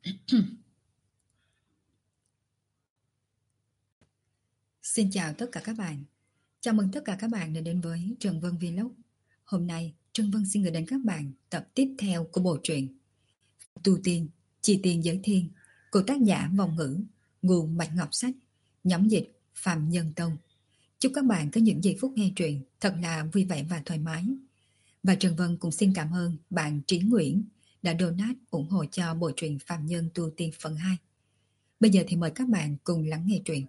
Xin chào tất cả các bạn. Chào mừng tất cả các bạn đã đến với Trần Vân Vlog. Hôm nay, Trần Vân xin gửi đến các bạn tập tiếp theo của bộ truyện Tu Tiên, Chi Tiên Giới Thiên của tác giả Vong Ngữ, nguồn Bạch Ngọc Sách, nhóm dịch Phạm Nhân Tông. Chúc các bạn có những giây phút nghe truyện thật là vui vẻ và thoải mái. Và Trần Vân cũng xin cảm ơn bạn Trí Nguyễn đã donate ủng hộ cho bộ truyện Phạm Nhân Tu Tiên phần 2. Bây giờ thì mời các bạn cùng lắng nghe truyện.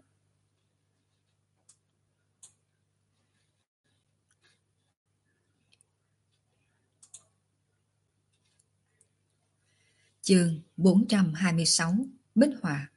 Chương 426 Bích Họa.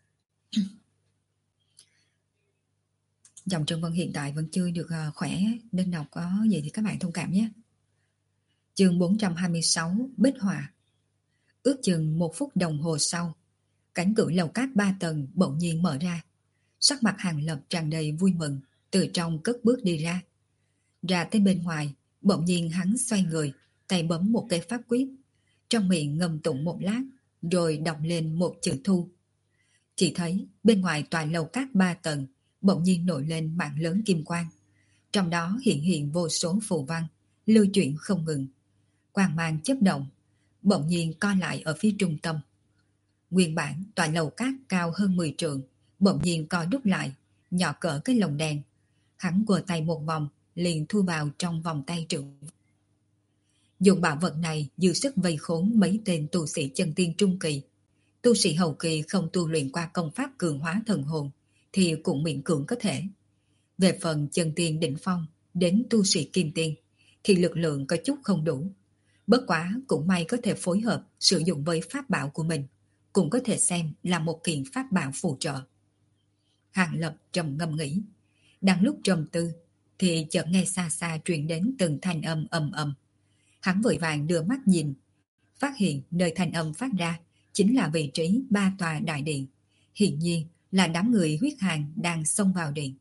Giọng Trần Vân hiện tại vẫn chưa được khỏe nên đọc có gì thì các bạn thông cảm nhé. Chương 426 Bích Họa. Ước chừng 1 phút đồng hồ sau, cánh cửa lầu cát 3 tầng bỗng nhiên mở ra. Sắc mặt Hàng Lập tràn đầy vui mừng, từ trong cất bước đi ra. Ra tới bên ngoài, bỗng nhiên hắn xoay người, tay bấm một cái pháp quyết, trong miệng ngâm tụng một lát, rồi đọc lên một chữ thu. Chỉ thấy bên ngoài tòa lầu cát 3 tầng bỗng nhiên nổi lên mảng lớn kim quang. Trong đó hiện vô số phù văn, lưu chuyển không ngừng. Quang mang chớp động, bỗng nhiên co lại ở phía trung tâm. Nguyên bản tòa lầu cát cao hơn 10 trượng, bỗng nhiên co đúc lại, nhỏ cỡ cái lồng đèn. Hắn quờ tay một vòng, liền thu vào trong vòng tay trượng. Dùng bảo vật này dư sức vây khốn mấy tên tu sĩ chân tiên trung kỳ. Tu sĩ hậu kỳ không tu luyện qua công pháp cường hóa thần hồn thì cũng miễn cưỡng có thể. Về phần chân tiên đỉnh phong đến tu sĩ kim tiên thì lực lượng có chút không đủ. Bất quá cũng may có thể phối hợp sử dụng với pháp bảo của mình, cũng có thể xem là một kiện pháp bảo phù trợ. Hàng Lập trầm ngâm nghĩ. Đang lúc trầm tư thì chợt nghe xa xa truyền đến từng thanh âm ầm ầm. Hắn vội vàng đưa mắt nhìn, phát hiện nơi thanh âm phát ra chính là vị trí 3 tòa đại điện. Hiển nhiên là đám người huyết hàn đang xông vào điện.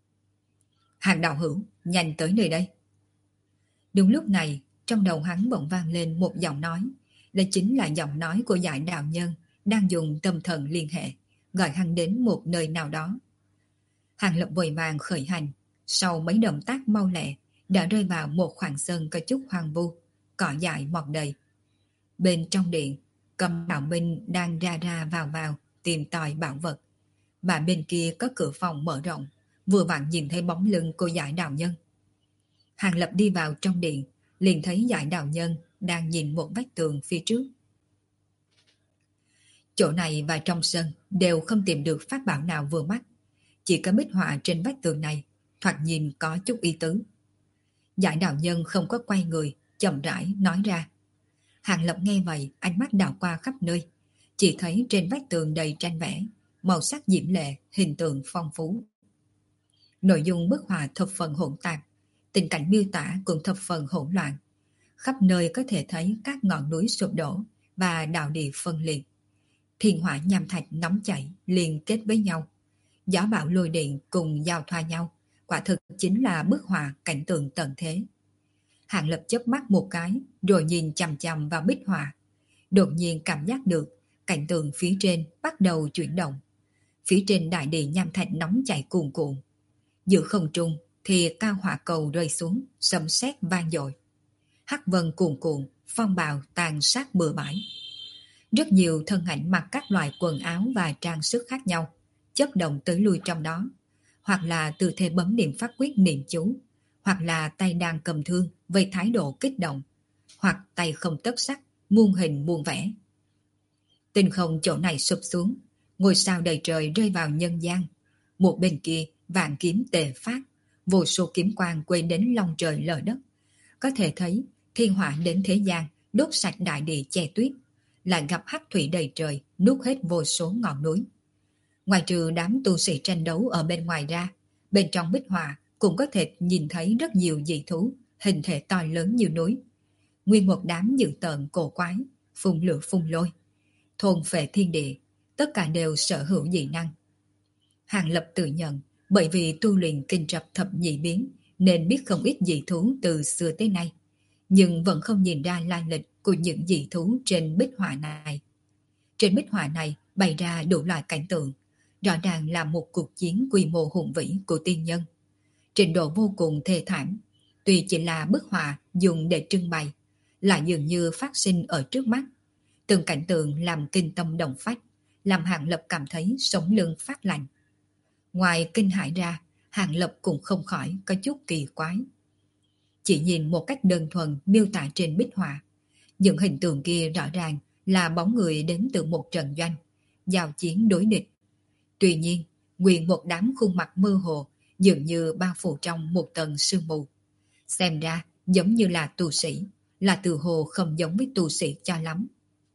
Hàng đạo hữu, nhanh tới nơi đây. Đúng lúc này, trong đầu hắn bỗng vang lên một giọng nói. Đây chính là giọng nói của Giải đạo nhân đang dùng tâm thần liên hệ, gọi hắn đến một nơi nào đó. Hàng Lập vội vàng khởi hành, sau mấy động tác mau lẹ, đã rơi vào một khoảng sân có chút hoang vu, cỏ dại mọc đầy. Bên trong điện, Cầm đạo binh đang ra vào tìm tòi bảo vật. Và bên kia có cửa phòng mở rộng, vừa vặn nhìn thấy bóng lưng của Giải đạo nhân. Hàng Lập đi vào trong điện, liền thấy Giải đạo nhân đang nhìn một vách tường phía trước. Chỗ này và trong sân đều không tìm được pháp bảo nào vừa mắt, chỉ có bích họa trên vách tường này thoạt nhìn có chút ý tứ. Giải đạo nhân không có quay người, chậm rãi nói ra. Hàng Lập nghe vậy, ánh mắt đảo qua khắp nơi, chỉ thấy trên vách tường đầy tranh vẽ, màu sắc diễm lệ, hình tượng phong phú. Nội dung bức họa thập phần hỗn tạp, tình cảnh miêu tả cũng thập phần hỗn loạn. Khắp nơi có thể thấy các ngọn núi sụp đổ và đạo địa phân liệt. Thiên hỏa nham thạch nóng chảy liên kết với nhau. Gió bão lôi điện cùng giao thoa nhau, quả thực chính là bức họa cảnh tượng tận thế. Hàng Lập chớp mắt một cái, rồi nhìn chằm chằm vào bích họa. Đột nhiên cảm giác được cảnh tượng phía trên bắt đầu chuyển động. Phía trên đại địa nham thạch nóng chảy cuồn cuộn. Giữa không trung thì cao hỏa cầu rơi xuống, sấm sét vang dội. Hắc vân cuồn cuộn, phong bạo tàn sát bừa bãi. Rất nhiều thân ảnh mặc các loại quần áo và trang sức khác nhau, chớp động tới lui trong đó, hoặc là tư thế bấm niệm pháp quyết niệm chú, hoặc là tay đang cầm thương với thái độ kích động, hoặc tay không tất sắc, muôn hình muôn vẻ. Tinh không chỗ này sụp xuống, ngôi sao đầy trời rơi vào nhân gian. Một bên kia vạn kiếm tề phát, vô số kiếm quang quay đến long trời lở đất. Có thể thấy thiên hỏa đến thế gian, đốt sạch đại địa che tuyết, lại gặp hắc thủy đầy trời, nuốt hết vô số ngọn núi. Ngoài trừ đám tu sĩ tranh đấu ở bên ngoài ra, bên trong bích họa cũng có thể nhìn thấy rất nhiều dị thú, hình thể to lớn như núi. Nguyên một đám dữ tợn cổ quái, phun lửa phun lôi, thôn phệ thiên địa, tất cả đều sở hữu dị năng. Hàng Lập tự nhận, bởi vì tu luyện kinh trập thập nhị biến, nên biết không ít dị thú từ xưa tới nay, nhưng vẫn không nhìn ra lai lịch của những dị thú trên bích họa này. Trên bích họa này bày ra đủ loại cảnh tượng, rõ ràng là một cuộc chiến quy mô hùng vĩ của tiên nhân. Trình độ vô cùng thê thảm, tuy chỉ là bức họa dùng để trưng bày, lại dường như phát sinh ở trước mắt. Từng cảnh tượng làm kinh tâm động phách, làm Hàng Lập cảm thấy sống lưng phát lạnh. Ngoài kinh hãi ra, Hàng Lập cũng không khỏi có chút kỳ quái. Chỉ nhìn một cách đơn thuần miêu tả trên bích họa, những hình tượng kia rõ ràng là bóng người đến từ một trận doanh, giao chiến đối địch. Tuy nhiên, nguyên một đám khuôn mặt mơ hồ dường như bao phủ trong một tầng sương mù. Xem ra giống như là tu sĩ, là từ hồ không giống với tu sĩ cho lắm.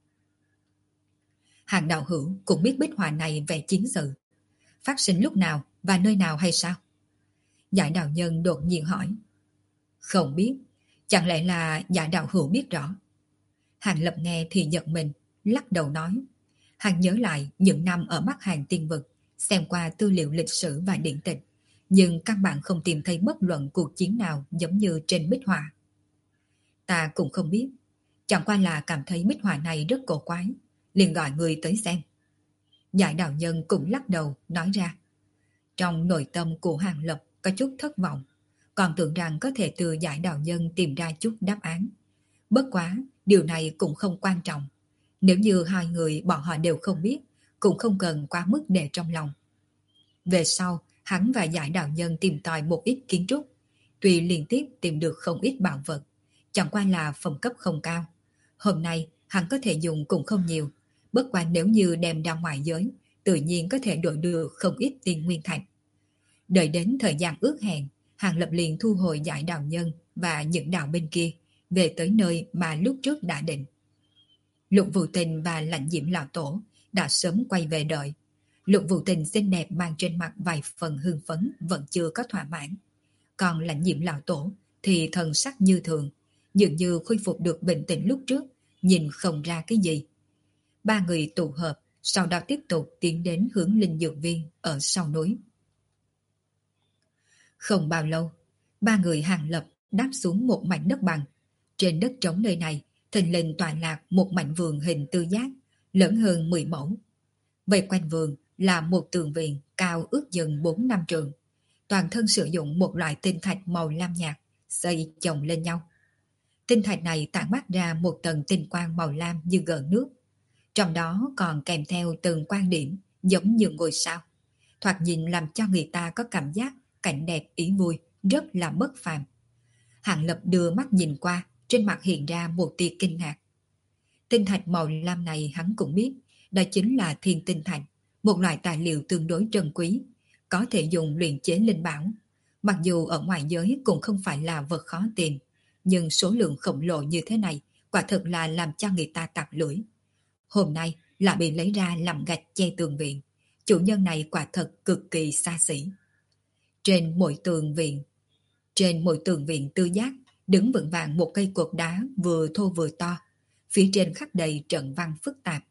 Hàng đạo hữu cũng biết bích họa này về chiến sự. Phát sinh lúc nào và nơi nào hay sao? Giải đạo nhân đột nhiên hỏi. Không biết, chẳng lẽ là giải đạo hữu biết rõ? Hàng Lập nghe thì giật mình, lắc đầu nói. Hàng nhớ lại những năm ở Bắc Hàn Tiên Vực, xem qua tư liệu lịch sử và điển tịch, nhưng căn bản không tìm thấy bất luận cuộc chiến nào giống như trên bích họa. Ta cũng không biết, chẳng qua là cảm thấy bích họa này rất cổ quái, liền gọi người tới xem. Giải đạo nhân cũng lắc đầu nói ra. Trong nội tâm của Hàng Lập có chút thất vọng, còn tưởng rằng có thể từ giải đạo nhân tìm ra chút đáp án. Bất quá, điều này cũng không quan trọng. Nếu như hai người bọn họ đều không biết, cũng không cần quá mức để trong lòng. Về sau, hắn và giải đạo nhân tìm tòi một ít kiến trúc, tuy liên tiếp tìm được không ít bảo vật, chẳng qua là phẩm cấp không cao. Hôm nay, hắn có thể dùng cũng không nhiều, bất quá nếu như đem ra ngoài giới, tự nhiên có thể đổi được không ít tiền nguyên thạch. Đợi đến thời gian ước hẹn, Hàng Lập liền thu hồi giải đạo nhân và những đạo bên kia, về tới nơi mà lúc trước đã định. Lục Vũ Tình và Lãnh Diễm Lão Tổ đã sớm quay về đợi. Lục Vũ Tình xinh đẹp mang trên mặt vài phần hưng phấn vẫn chưa có thỏa mãn. Còn Lãnh Diễm Lão Tổ thì thần sắc như thường, dường như khôi phục được bình tĩnh lúc trước, nhìn không ra cái gì. Ba người tụ hợp, sau đó tiếp tục tiến đến hướng linh dược viên ở sau núi. Không bao lâu, ba người Hàng Lập đáp xuống một mảnh đất bằng. Trên đất trống nơi này, thình lình tọa lạc một mảnh vườn hình tư giác, lớn hơn 10 mẫu. Vây quanh vườn là một tường viện cao ước chừng 4-5 trượng. Toàn thân sử dụng một loại tinh thạch màu lam nhạt, xây chồng lên nhau. Tinh thạch này tản mát ra một tầng tinh quang màu lam như gợn nước. Trong đó còn kèm theo từng quan điểm giống như ngôi sao. Thoạt nhìn làm cho người ta có cảm giác cảnh đẹp ý vui, rất là bất phàm. Hàng Lập đưa mắt nhìn qua, trên mặt hiện ra một tia kinh ngạc. Tinh thạch màu lam này hắn cũng biết, đó chính là thiên tinh thạch, một loại tài liệu tương đối trân quý, có thể dùng luyện chế linh bảo. Mặc dù ở ngoài giới cũng không phải là vật khó tìm, nhưng số lượng khổng lồ như thế này quả thực là làm cho người ta tặc lưỡi. Hôm nay lại bị lấy ra làm gạch che tường viện, chủ nhân này quả thật cực kỳ xa xỉ. Trên mỗi tường viện tư giác đứng vững vàng một cây cột đá vừa thô vừa to, phía trên khắc đầy trận văn phức tạp.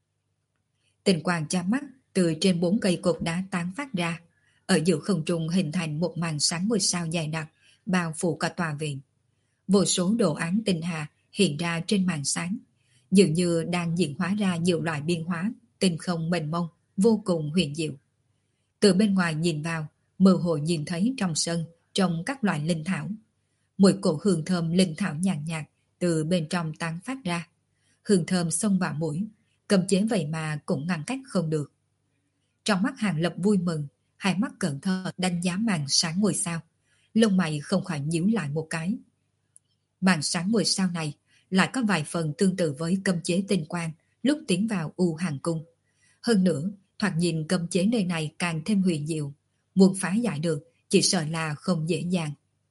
Tinh quang chói mắt từ trên 4 cây cột đá tán phát ra, ở giữa không trung hình thành một màn sáng ngôi sao dày đặc, bao phủ cả tòa viện. Vô số đồ án tinh hà hiện ra trên màn sáng, dường như đang diễn hóa ra nhiều loại biên hóa, tinh không mênh mông, vô cùng huyền diệu. Từ bên ngoài nhìn vào, mơ hồ nhìn thấy trong sân trồng các loại linh thảo. Mỗi cổ hương thơm linh thảo nhàn nhạt từ bên trong tán phát ra. Hương thơm xông vào mũi, cầm chế vậy mà cũng ngăn cách không được. Trong mắt Hàng Lập vui mừng, hai mắt cẩn thận đánh giá màn sáng ngôi sao. Lông mày không khỏi nhíu lại một cái. Màn sáng ngôi sao này lại có vài phần tương tự với cấm chế tinh quang lúc tiến vào U Hàng Cung. Hơn nữa, thoạt nhìn cấm chế nơi này càng thêm huyền diệu. Muốn phá giải được, chỉ sợ là không dễ dàng.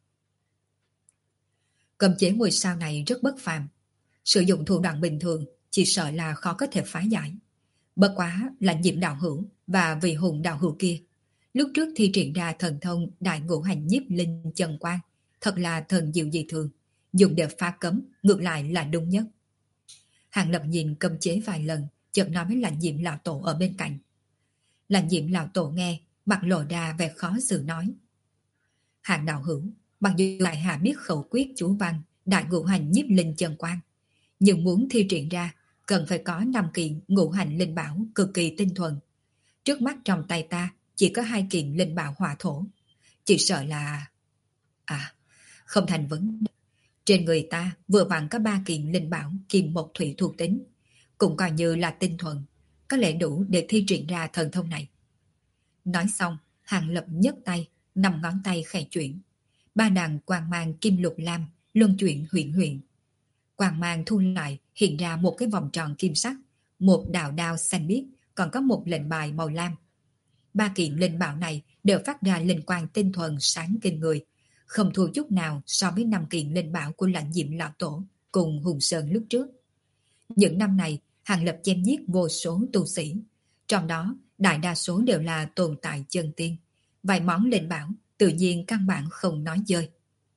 Cấm chế ngôi sao này rất bất phàm. Sử dụng thủ đoạn bình thường, chỉ sợ là khó có thể phá giải. Bất quá là Diệm đạo hữu và Vị Hùng đạo hữu kia. Lúc trước thi triển ra thần thông đại ngũ hành nhiếp linh chân quang, thật là thần diệu dị thường. Dùng để phá cấm, ngược lại là đúng nhất. Hàng Lập nhìn cấm chế vài lần, chợt nói với Lãnh Diệm lão tổ ở bên cạnh. Lãnh Diệm lão tổ nghe, mặt lộ ra vẻ khó xử nói. Hàng đạo hữu, mặc dù tại hạ biết khẩu quyết chú văn đại ngũ hành nhiếp linh chân quang, nhưng muốn thi triển ra cần phải có 5 kiện ngũ hành linh bảo cực kỳ tinh thuần. Trước mắt trong tay ta chỉ có 2 kiện linh bảo hỏa thổ. Chỉ sợ là... À, không thành vấn đề. Trên người ta vừa vặn có 3 kiện linh bảo kim một thủy thuộc tính, cũng coi như là tinh thuần, có lẽ đủ để thi triển ra thần thông này. Nói xong, Hàng Lập nhấc tay, 5 ngón tay khẽ chuyển. 3 đàn quang mang kim lục lam luân chuyển huyễn huyễn. Quang mang thu lại hiện ra một cái vòng tròn kim sắc, một đạo đao xanh biếc, còn có một lệnh bài màu lam. 3 kiện linh bảo này đều phát ra linh quang tinh thuần sáng kinh người, không thua chút nào so với 5 kiện linh bảo của Lãnh Diệm lão tổ cùng Hùng Sơn lúc trước. Những năm này, Hàng Lập chém giết vô số tu sĩ, trong đó đại đa số đều là tồn tại chân tiên. Vài món linh bảo tự nhiên căn bản không nói chơi.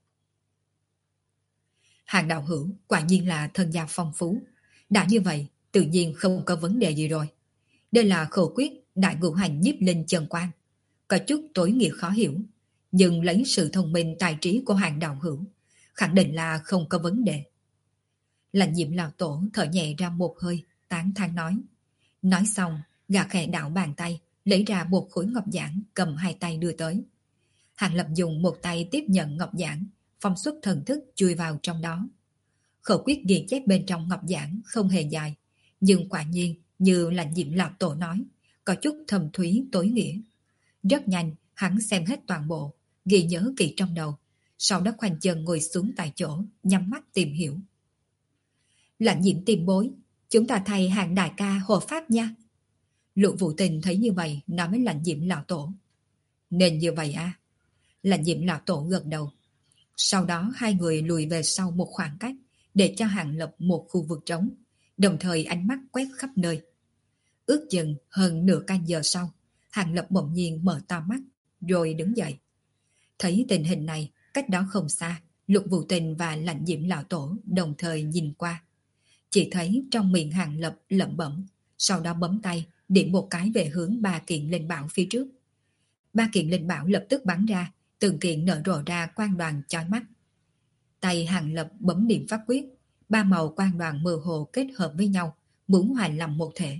Hàng đạo hữu quả nhiên là thân gia phong phú. Đã như vậy, tự nhiên không có vấn đề gì rồi. Đây là khẩu quyết đại ngũ hành nhiếp linh chân quan. Có chút tối nghĩa khó hiểu, nhưng lấy sự thông minh tài trí của Hàng đạo hữu, khẳng định là không có vấn đề. Lãnh Diệm lão tổ thở nhẹ ra một hơi, tán thán nói. Nói xong, gã khẽ đảo bàn tay, lấy ra một khối ngọc giản cầm hai tay đưa tới. Hàng Lập dùng một tay tiếp nhận ngọc giản, phong xuất thần thức chui vào trong đó. Khẩu quyết ghi chép bên trong ngọc giản không hề dài, nhưng quả nhiên như Lãnh Diệm lão tổ nói, có chút thầm thúy tối nghĩa. Rất nhanh, hắn xem hết toàn bộ, ghi nhớ kỹ trong đầu, sau đó khoanh chân ngồi xuống tại chỗ, nhắm mắt tìm hiểu. Lãnh Diệm tiền bối, chúng ta thay Hàng đại ca hộ pháp nha. Lục Vũ Tình thấy như vậy nói với Lãnh Diệm lão tổ. Nên như vậy à? Lãnh Diệm lão tổ gật đầu. Sau đó hai người lùi về sau một khoảng cách để cho Hàng Lập một khu vực trống, đồng thời ánh mắt quét khắp nơi. Ước chừng hơn nửa canh giờ sau, Hàng Lập bỗng nhiên mở to mắt rồi đứng dậy. Thấy tình hình này, cách đó không xa, Lục Vũ Tình và Lãnh Diệm lão tổ đồng thời nhìn qua. Chỉ thấy trong miệng Hàng Lập lẩm bẩm, sau đó bấm tay điểm một cái về hướng 3 kiện linh bảo phía trước. 3 kiện linh bảo lập tức bắn ra, từng kiện nở rộ ra quang đoàn chói mắt. Tay Hàng Lập bấm niệm pháp quyết, 3 màu quang đoàn mơ hồ kết hợp với nhau, muốn hòa làm một thể.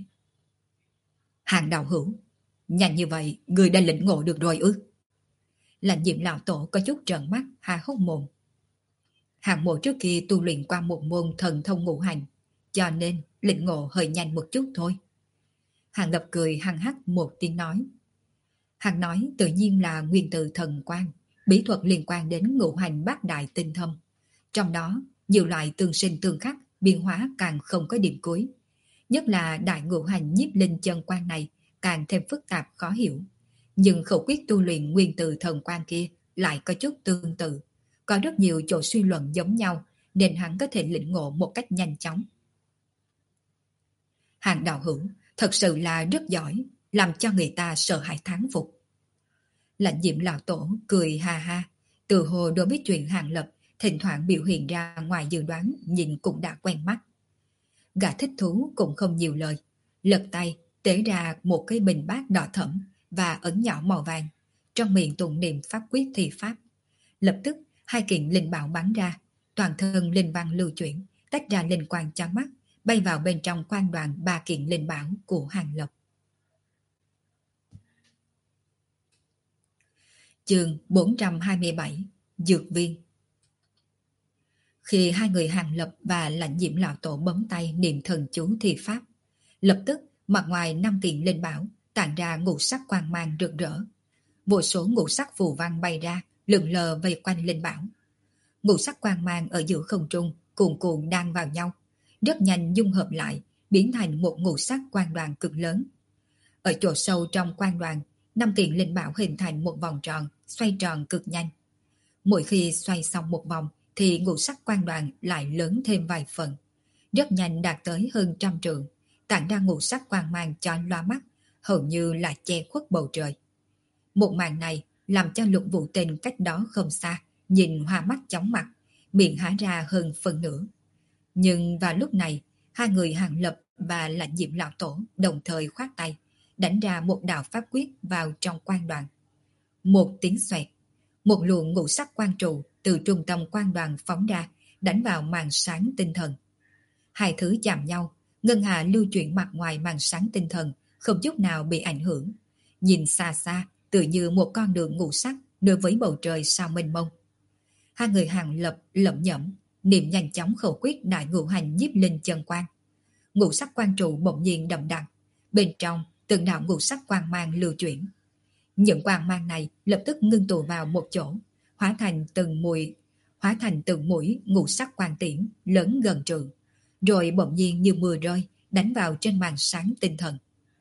Hàng đạo hữu, nhanh như vậy, người đã lĩnh ngộ được rồi ư? Lãnh Diệm lão tổ có chút trợn mắt, há hốc mồm. Hàng mộ trước kia tu luyện qua một môn thần thông ngũ hành, cho nên lĩnh ngộ hơi nhanh một chút thôi. Hàng Lập cười hăng hắc một tiếng nói. Hàng nói tự nhiên là nguyên tử thần quan, bí thuật liên quan đến ngũ hành bát đại tinh thâm. Trong đó, nhiều loại tương sinh tương khắc, biến hóa càng không có điểm cuối. Nhất là đại ngũ hành nhiếp linh chân quan này càng thêm phức tạp khó hiểu. Nhưng khẩu quyết tu luyện nguyên tử thần quan kia lại có chút tương tự. Có rất nhiều chỗ suy luận giống nhau nên hắn có thể lĩnh ngộ một cách nhanh chóng. Hàng đạo hữu thật sự là rất giỏi, làm cho người ta sợ hãi thán phục. Lãnh Diệm lão tổ cười ha ha, từ hồ đối với chuyện Hàng Lập thỉnh thoảng biểu hiện ra ngoài dự đoán nhìn cũng đã quen mắt. Gã thích thú cũng không nhiều lời, lật tay tế ra một cái bình bát đỏ thẫm và ấn nhỏ màu vàng, trong miệng tụng niệm pháp quyết thi pháp. Lập tức hai kiện linh bảo bắn ra, toàn thân linh văn lưu chuyển, tách ra linh quang chói mắt, bay vào bên trong quan đoàn 3 kiện linh bảo của Hàng Lập. Chương 427 Dược viên. Khi hai người Hàng Lập và Lãnh Diệm lão tổ bấm tay niệm thần chú thi pháp, lập tức mặt ngoài 5 kiện linh bảo tản ra ngũ sắc quang mang rực rỡ. Vô số ngũ sắc phù văn bay ra, lượn lờ vây quanh linh bảo. Ngũ sắc quang mang ở giữa không trung cuồn cuộn đan vào nhau, rất nhanh dung hợp lại, biến thành một ngũ sắc quang đoàn cực lớn. Ở chỗ sâu trong quang đoàn, 5 kiện linh bảo hình thành một vòng tròn, xoay tròn cực nhanh. Mỗi khi xoay xong một vòng thì ngũ sắc quang đoàn lại lớn thêm vài phần, rất nhanh đạt tới hơn 100 trượng, tản ra ngũ sắc quang mang chói lóa mắt, hầu như là che khuất bầu trời. Một màn này làm cho Lục Vũ Tình cách đó không xa nhìn hoa mắt chóng mặt, miệng há ra hơn phần nửa. Nhưng vào lúc này, hai người Hàng Lập và Lãnh Diệm lão tổ đồng thời khoát tay, đánh ra một đạo pháp quyết vào trong quang đoàn. Một tiếng xoẹt, một luồng ngũ sắc quang trụ từ trung tâm quang đoàn phóng ra, đánh vào màn sáng tinh thần. Hai thứ chạm nhau, Ngân Hà lưu chuyển mặt ngoài màn sáng tinh thần, không chút nào bị ảnh hưởng. Nhìn xa xa, tự như một con đường ngũ sắc đối với bầu trời sao mênh mông. Hai người Hàng Lập lẩm nhẩm, niệm nhanh chóng khẩu quyết đại ngũ hành nhiếp linh chân quan. Ngũ sắc quan trụ bỗng nhiên đậm đặc, bên trong từng đạo ngũ sắc quang mang lưu chuyển. Những quang mang này lập tức ngưng tụ vào một chỗ, hóa thành từng mũi ngũ sắc quang tiễn lớn gần trường, rồi bỗng nhiên như mưa rơi đánh vào trên màn sáng tinh thần.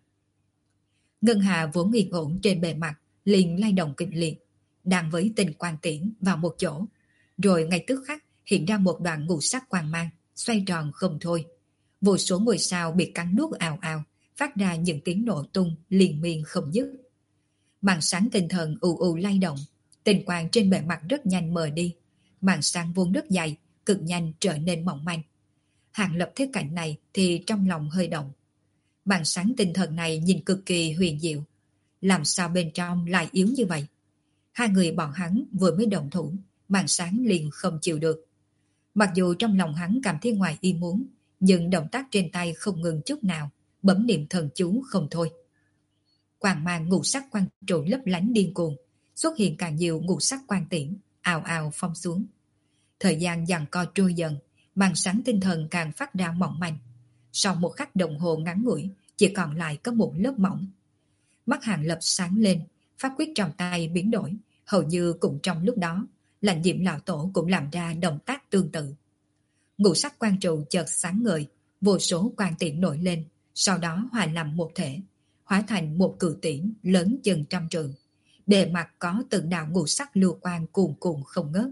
Ngân Hà vốn yên ổn trên bề mặt liền lay động kịch liệt, đang với tình quang tiễn vào một chỗ, rồi ngay tức khắc hiện ra một đoạn ngũ sắc quang mang xoay tròn không thôi. Vô số ngôi sao bị cắn nuốt ào ào, phát ra những tiếng nổ tung liên miên không dứt. Màn sáng tinh thần ù ù lay động, tình quang trên bề mặt rất nhanh mờ đi, màn sáng vốn rất dày, cực nhanh trở nên mỏng manh. Hàng Lập thấy cảnh này thì trong lòng hơi động. Màn sáng tinh thần này nhìn cực kỳ huyền diệu, làm sao bên trong lại yếu như vậy? Hai người bọn hắn vừa mới động thủ, màn sáng liền không chịu được. Mặc dù trong lòng hắn cảm thấy ngoài ý muốn, nhưng động tác trên tay không ngừng chút nào, bấm niệm thần chú không thôi. Quang mang ngũ sắc quang trụ lấp lánh điên cuồng, xuất hiện càng nhiều ngũ sắc quang tiễn, ào ào phong xuống. Thời gian giằng co trôi dần, màn sáng tinh thần càng phát ra mỏng manh. Sau một khắc đồng hồ ngắn ngủi, chỉ còn lại có một lớp mỏng. Mắt Hàng Lập sáng lên, pháp quyết trong tay biến đổi, hầu như cũng trong lúc đó, Lãnh Diệm lão tổ cũng làm ra động tác tương tự. Ngũ sắc quang trụ chợt sáng ngời, vô số quang tiễn nổi lên, sau đó hòa làm một thể, hóa thành một cự tiễn lớn chừng trăm trượng. Bề mặt có từng đạo ngũ sắc lưu quang cuồn cuộn không ngớt.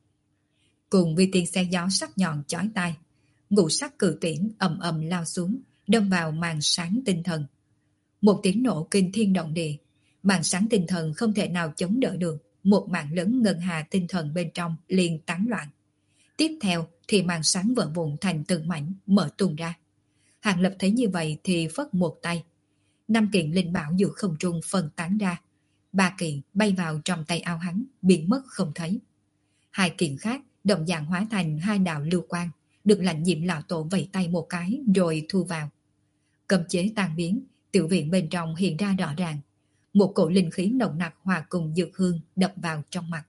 Cùng với tiếng xe gió sắc nhọn chói tai, ngũ sắc cự tiễn ầm ầm lao xuống, đâm vào màn sáng tinh thần. Một tiếng nổ kinh thiên động địa, màn sáng tinh thần không thể nào chống đỡ được, một mảng lớn ngân hà tinh thần bên trong liền tán loạn. Tiếp theo thì màn sáng vỡ vụn thành từng mảnh mở tung ra. Hàng Lập thấy như vậy thì phất một tay. 5 kiện linh bảo giữa không trung phân tán ra. 3 kiện bay vào trong tay áo hắn, biến mất không thấy. 2 kiện khác đồng dạng hóa thành 2 đạo lưu quang, được Lãnh Diệm lão tổ vẫy tay một cái rồi thu vào. Cấm chế tan biến, tiểu viện bên trong hiện ra rõ ràng. Một cổ linh khí nồng nặc hòa cùng dược hương đập vào trong mặt.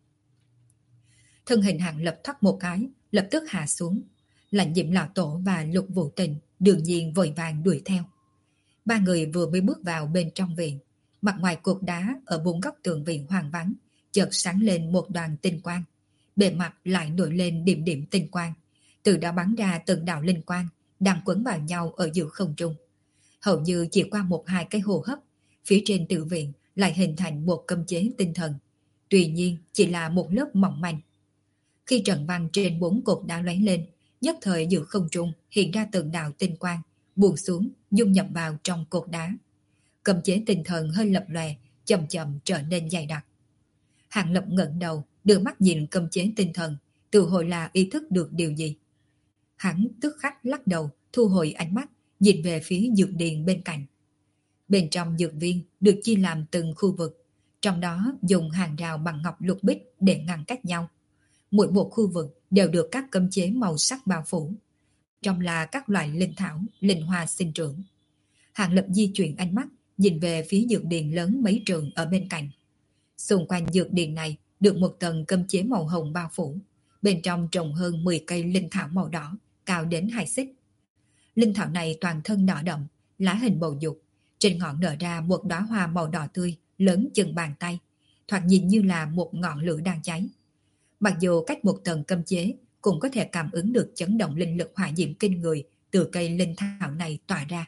Thân hình Hàng Lập thoát một cái, lập tức hạ xuống. Lãnh Diệm lão tổ và Lục Vũ Tình đương nhiên vội vàng đuổi theo. 3 người vừa mới bước vào bên trong viện, mặt ngoài cột đá ở 4 góc tường viện hoang vắng chợt sáng lên một đoàn tinh quang, bề mặt lại nổi lên điểm điểm tinh quang, từ đó bắn ra từng đạo linh quang đang quấn vào nhau ở giữa không trung. Hầu như chỉ qua 1-2 cái hô hấp, phía trên tiểu viện lại hình thành một cấm chế tinh thần, tuy nhiên chỉ là một lớp mỏng manh. Khi trận văn trên 4 cột đá lóe lên, nhất thời giữa không trung hiện ra từng đạo tinh quang buông xuống, dung nhập vào trong cột đá. Cấm chế tinh thần hơi lập lòe, chậm chậm trở nên dày đặc. Hàng Lập ngẩng đầu, đưa mắt nhìn cấm chế tinh thần, tự hồi là ý thức được điều gì. Hắn tức khắc lắc đầu, thu hồi ánh mắt, nhìn về phía dược điền bên cạnh. Bên trong dược viên được chia làm từng khu vực, trong đó dùng hàng rào bằng ngọc lục bích để ngăn cách nhau. Mỗi một khu vực đều được các cấm chế màu sắc bao phủ, trong là các loại linh thảo, linh hoa sinh trưởng. Hàng Lập di chuyển ánh mắt, nhìn về phía dược điền lớn mấy trường ở bên cạnh. Xung quanh dược điền này được một tầng cấm chế màu hồng bao phủ, bên trong trồng hơn 10 cây linh thảo màu đỏ, cao đến 2 xích. Linh thảo này toàn thân đỏ đậm, lá hình bầu dục, trên ngọn nở ra một đóa hoa màu đỏ tươi, lớn chừng bàn tay, thoạt nhìn như là một ngọn lửa đang cháy. Mặc dù cách một tầng cấm chế, cũng có thể cảm ứng được chấn động linh lực hỏa diễm kinh người từ cây linh thảo này tỏa ra.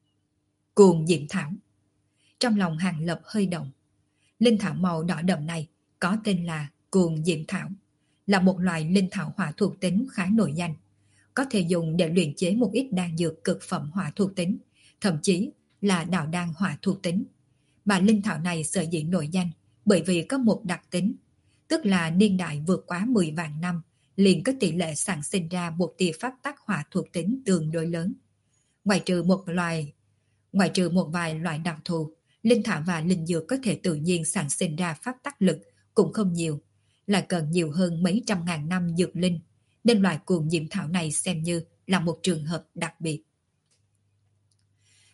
Cuồng diễm thảo. Trong lòng Hàng Lập hơi động. Linh thảo màu đỏ đậm này có tên là cuồng diễm thảo, là một loại linh thảo hỏa thuộc tính khá nổi danh, có thể dùng để luyện chế một ít đan dược cực phẩm hỏa thuộc tính, thậm chí là đạo đan hỏa thuộc tính. Mà linh thảo này sở dĩ nổi danh bởi vì có một đặc tính, tức là niên đại vượt quá 10 vạn năm liền có tỷ lệ sản sinh ra một tia pháp tắc hỏa thuộc tính tương đối lớn. Ngoại trừ một vài loại đặc thù, linh thảo và linh dược có thể tự nhiên sản sinh ra pháp tắc lực cũng không nhiều, là cần nhiều hơn mấy trăm ngàn năm dược linh, nên loại cuồng diễm thảo này xem như là một trường hợp đặc biệt.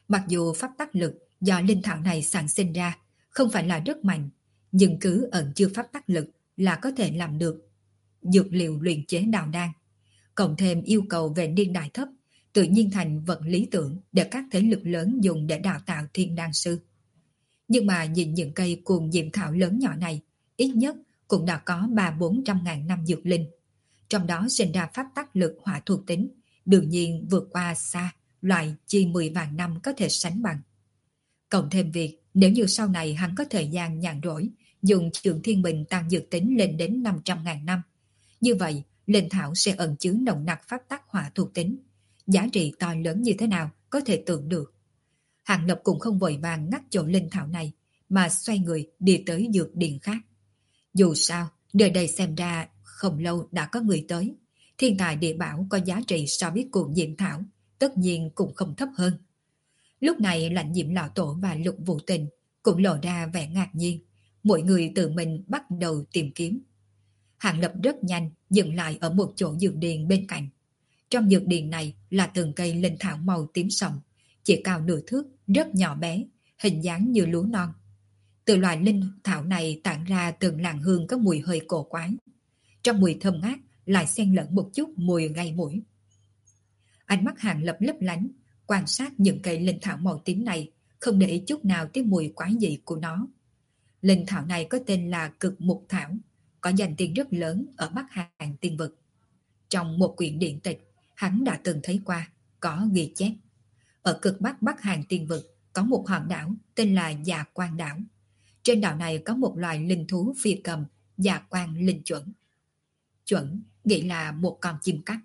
Mặc dù pháp tắc lực do linh thảo này sản sinh ra không phải là rất mạnh, nhưng cứ ẩn chứa pháp tắc lực là có thể làm được dược liệu luyện chế đào đan. Cộng thêm yêu cầu về niên đại thấp, tự nhiên thành vật lý tưởng để các thế lực lớn dùng để đào tạo thiên đan sư. Nhưng mà nhìn những cây cuồng diệm thảo lớn nhỏ này, ít nhất cũng đã có 300-400 ngàn năm dược linh. Trong đó sinh ra pháp tắc lực hỏa thuộc tính, đương nhiên vượt qua xa loại chi 10 vạn năm có thể sánh bằng. Cộng thêm việc nếu như sau này hắn có thời gian nhàn rỗi, dùng trường thiên bình tăng dược tính lên đến 500 ngàn năm. Như vậy, linh thảo sẽ ẩn chứa nồng nặc pháp tắc hỏa thuộc tính. Giá trị to lớn như thế nào có thể tưởng được. Hàng Lập cũng không vội vàng ngắt chỗ linh thảo này, mà xoay người đi tới dược điện khác. Dù sao, nơi đây xem ra không lâu đã có người tới. Thiên tài địa bảo có giá trị so với cuồng diệm thảo, tất nhiên cũng không thấp hơn. Lúc này Lãnh Diệm Lão Tổ và Lục Vũ Tình cũng lộ ra vẻ ngạc nhiên. Mỗi người tự mình bắt đầu tìm kiếm. Hàng Lập rất nhanh dừng lại ở một chỗ dược điền bên cạnh. Trong dược điền này là từng cây linh thảo màu tím sậm, chỉ cao nửa thước, rất nhỏ bé, hình dáng như lúa non. Từ loại linh thảo này tản ra từng làn hương có mùi hơi cổ quái. Trong mùi thơm ngát lại xen lẫn một chút mùi gây mũi. Ánh mắt Hàng Lập lấp lánh, quan sát những cây linh thảo màu tím này, không để ý chút nào tới mùi quái dị của nó. Linh thảo này có tên là Cực Mục Thảo, có danh tiếng rất lớn ở Bắc Hàn Tiên Vực. Trong một quyển điện tịch, hắn đã từng thấy qua, có ghi chép. Ở cực Bắc Bắc Hàn Tiên Vực có một hòn đảo tên là Dạ Quang Đảo. Trên đảo này có một loài linh thú phi cầm, Dạ Quang Linh Chuẩn. Chuẩn nghĩa là một con chim cắt.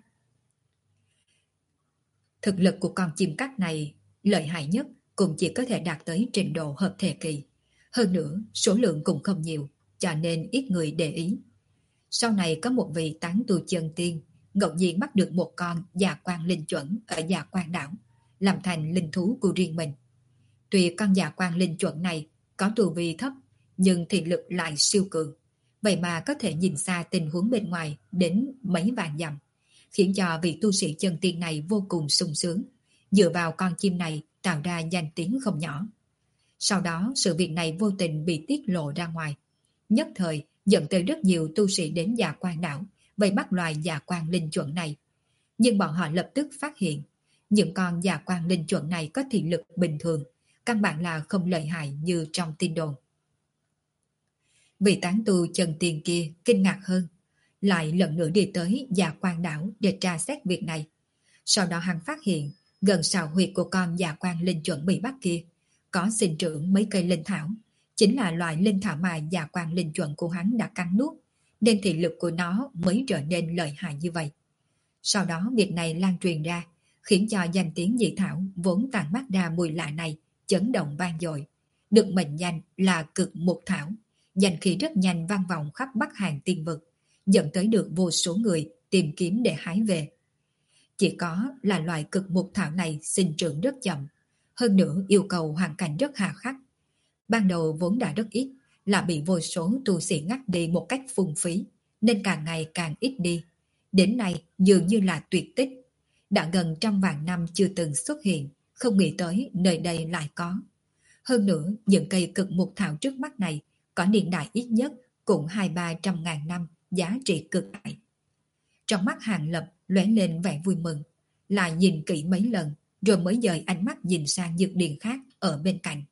Thực lực của con chim cắt này lợi hại nhất cũng chỉ có thể đạt tới trình độ hợp thể kỳ. Hơn nữa, số lượng cũng không nhiều, cho nên ít người để ý. Sau này có một vị tán tu chân tiên, ngẫu nhiên bắt được một con Dạ Quang Linh Chuẩn ở Dạ Quang Đảo, làm thành linh thú của riêng mình. Tuy con Dạ Quang Linh Chuẩn này có tu vi thấp, nhưng thị lực lại siêu cường. Vậy mà có thể nhìn xa tình huống bên ngoài đến mấy vạn dặm, khiến cho vị tu sĩ chân tiên này vô cùng sung sướng. Dựa vào con chim này tạo ra danh tiếng không nhỏ. Sau đó sự việc này vô tình bị tiết lộ ra ngoài. Nhất thời dẫn tới rất nhiều tu sĩ đến Dạ Quang Đảo vây bắt loài Dạ Quang Linh Chuẩn này. Nhưng bọn họ lập tức phát hiện những con Dạ Quang Linh Chuẩn này có thị lực bình thường, căn bản là không lợi hại như trong tin đồn. Vị tán tu chân tiên kia kinh ngạc hơn, lại lần nữa đi tới Dạ Quang Đảo để tra xét việc này. Sau đó hắn phát hiện gần sào huyệt của con Dạ Quang Linh Chuẩn bị bắt kia có sinh trưởng mấy cây linh thảo, chính là loại linh thảo mà Dạ Quang Linh Chuẩn của hắn đã cắn nuốt, nên thị lực của nó mới trở nên lợi hại như vậy. Sau đó việc này lan truyền ra, khiến cho danh tiếng dị thảo vốn tản mát ra mùi lạ này chấn động vang dội, được mệnh danh là Cực Mục Thảo. Danh khí rất nhanh vang vọng khắp Bắc Hàn Tiên Vực, dẫn tới được vô số người tìm kiếm để hái về. Chỉ có là loại Cực Mục Thảo này sinh trưởng rất chậm, hơn nữa yêu cầu hoàn cảnh rất hà khắc. Ban đầu vốn đã rất ít, là bị vô số tu sĩ ngắt đi một cách phung phí, nên càng ngày càng ít đi. Đến nay dường như là tuyệt tích. Đã gần trăm vạn năm chưa từng xuất hiện, không nghĩ tới nơi đây lại có. Hơn nữa, những cây Cực Mục Thảo trước mắt này có niên đại ít nhất cũng 200-300 ngàn năm, giá trị cực đại. Trong mắt Hàng Lập lóe lên vẻ vui mừng, lại nhìn kỹ mấy lần, rồi mới dời ánh mắt nhìn sang dược điền khác ở bên cạnh.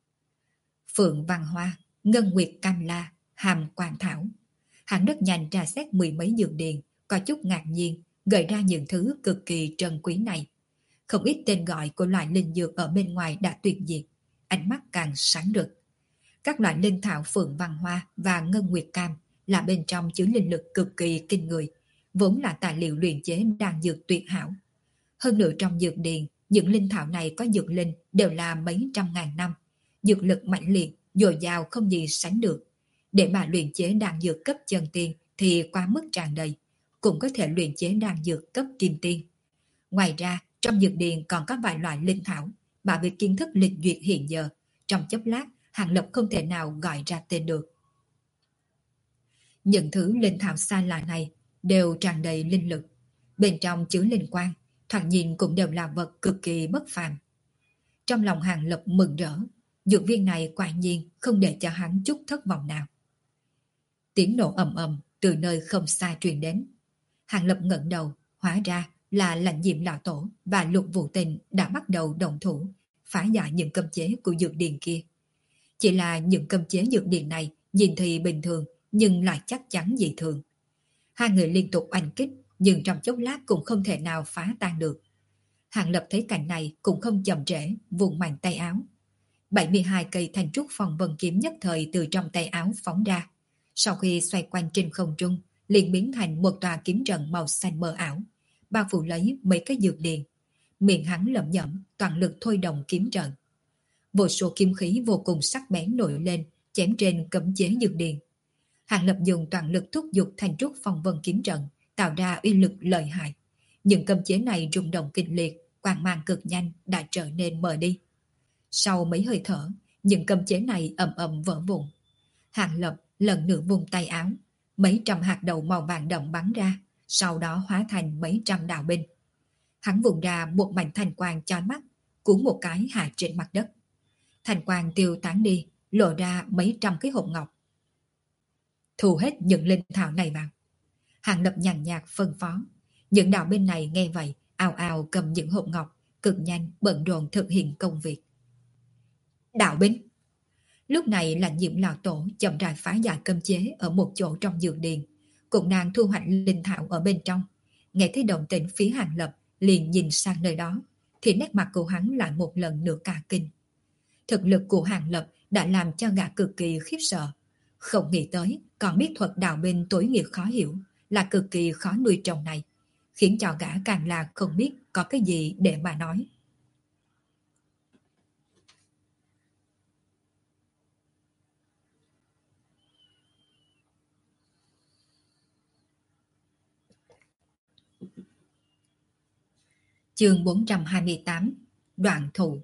Phượng Văn Hoa, Ngân Nguyệt Cam La, Hàm Quang Thảo. Hắn rất nhanh tra xét mười mấy dược điền, có chút ngạc nhiên, gợi ra những thứ cực kỳ trân quý này. Không ít tên gọi của loại linh dược ở bên ngoài đã tuyệt diệt, ánh mắt càng sáng rực. Các loại linh thảo Phượng Văn Hoa và Ngân Nguyệt Cam là bên trong chứa linh lực cực kỳ kinh người, vốn là tài liệu luyện chế đan dược tuyệt hảo. Hơn nữa trong dược điền, những linh thảo này có dược linh đều là mấy trăm ngàn năm, dược lực mạnh liệt, dồi dào không gì sánh được. Để mà luyện chế đan dược cấp chân tiên thì quá mức tràn đầy, cũng có thể luyện chế đan dược cấp kim tiên. Ngoài ra, trong dược điền còn có vài loại linh thảo, mà với kiến thức lịch duyệt hiện giờ, trong chốc lát, Hàng Lập không thể nào gọi ra tên được. Những thứ linh thảo xa lạ này đều tràn đầy linh lực, bên trong chứa linh quang, thoạt nhìn cũng đều là vật cực kỳ bất phàm. Trong lòng Hàng Lập mừng rỡ, dược viên này quả nhiên không để cho hắn chút thất vọng nào. Tiếng nổ ầm ầm từ nơi không xa truyền đến. Hàng Lập ngẩng đầu, hóa ra là Lãnh Diệm lão tổ và Lục Vũ Tình đã bắt đầu động thủ, phá giải những cấm chế của dược điền kia. Chỉ là những cấm chế dược điền này nhìn thì bình thường nhưng lại chắc chắn dị thường. Hai người liên tục oanh kích nhưng trong chốc lát cũng không thể nào phá tan được. Hàng Lập thấy cảnh này cũng không chậm trễ, vùng mạnh tay áo. 72 cây thanh trúc phong vân kiếm nhất thời từ trong tay áo phóng ra. Sau khi xoay quanh trên không trung, liền biến thành một tòa kiếm trận màu xanh mờ ảo, bao phủ lấy mấy cái dược điền. Miệng hắn lẩm nhẩm, toàn lực thôi động kiếm trận. Vô số kiếm khí vô cùng sắc bén nổi lên, chém trên cấm chế dược điền. Hàng Lập dùng toàn lực thúc giục thanh trúc phong vân kiếm trận, tạo ra uy lực lợi hại. Những cấm chế này rung động kịch liệt, quang mang cực nhanh đã trở nên mờ đi. Sau mấy hơi thở, những cấm chế này ầm ầm vỡ vụn. Hàng Lập lần nữa vung tay áo, mấy trăm hạt đậu màu vàng đậm bắn ra, sau đó hóa thành mấy trăm đạo binh. Hắn vùng ra một mảnh thanh quang chói mắt, cuốn một cái hạ trên mặt đất. Thanh quang tiêu tán đi, lộ ra mấy trăm cái hộp ngọc. Thu hết những linh thảo này vào. Hàng Lập nhàn nhạt phân phó. Những đạo binh này nghe vậy, ào ào cầm những hộp ngọc, cực nhanh bận rộn thực hiện công việc. Đạo binh. Lúc này Lãnh Diệm lão tổ chậm rãi phá giải cấm chế ở một chỗ trong dược điền, cùng nàng thu hoạch linh thảo ở bên trong. Nghe thấy động tĩnh phía Hàng Lập, liền nhìn sang nơi đó, thì nét mặt của hắn lại một lần nữa cả kinh. Thực lực của Hàng Lập đã làm cho gã cực kỳ khiếp sợ. Không nghĩ tới còn biết thuật đạo binh tối nghĩa khó hiểu, là cực kỳ khó nuôi trồng này, khiến cho gã càng là không biết có cái gì để mà nói. Chương 428 Đoạn thụ.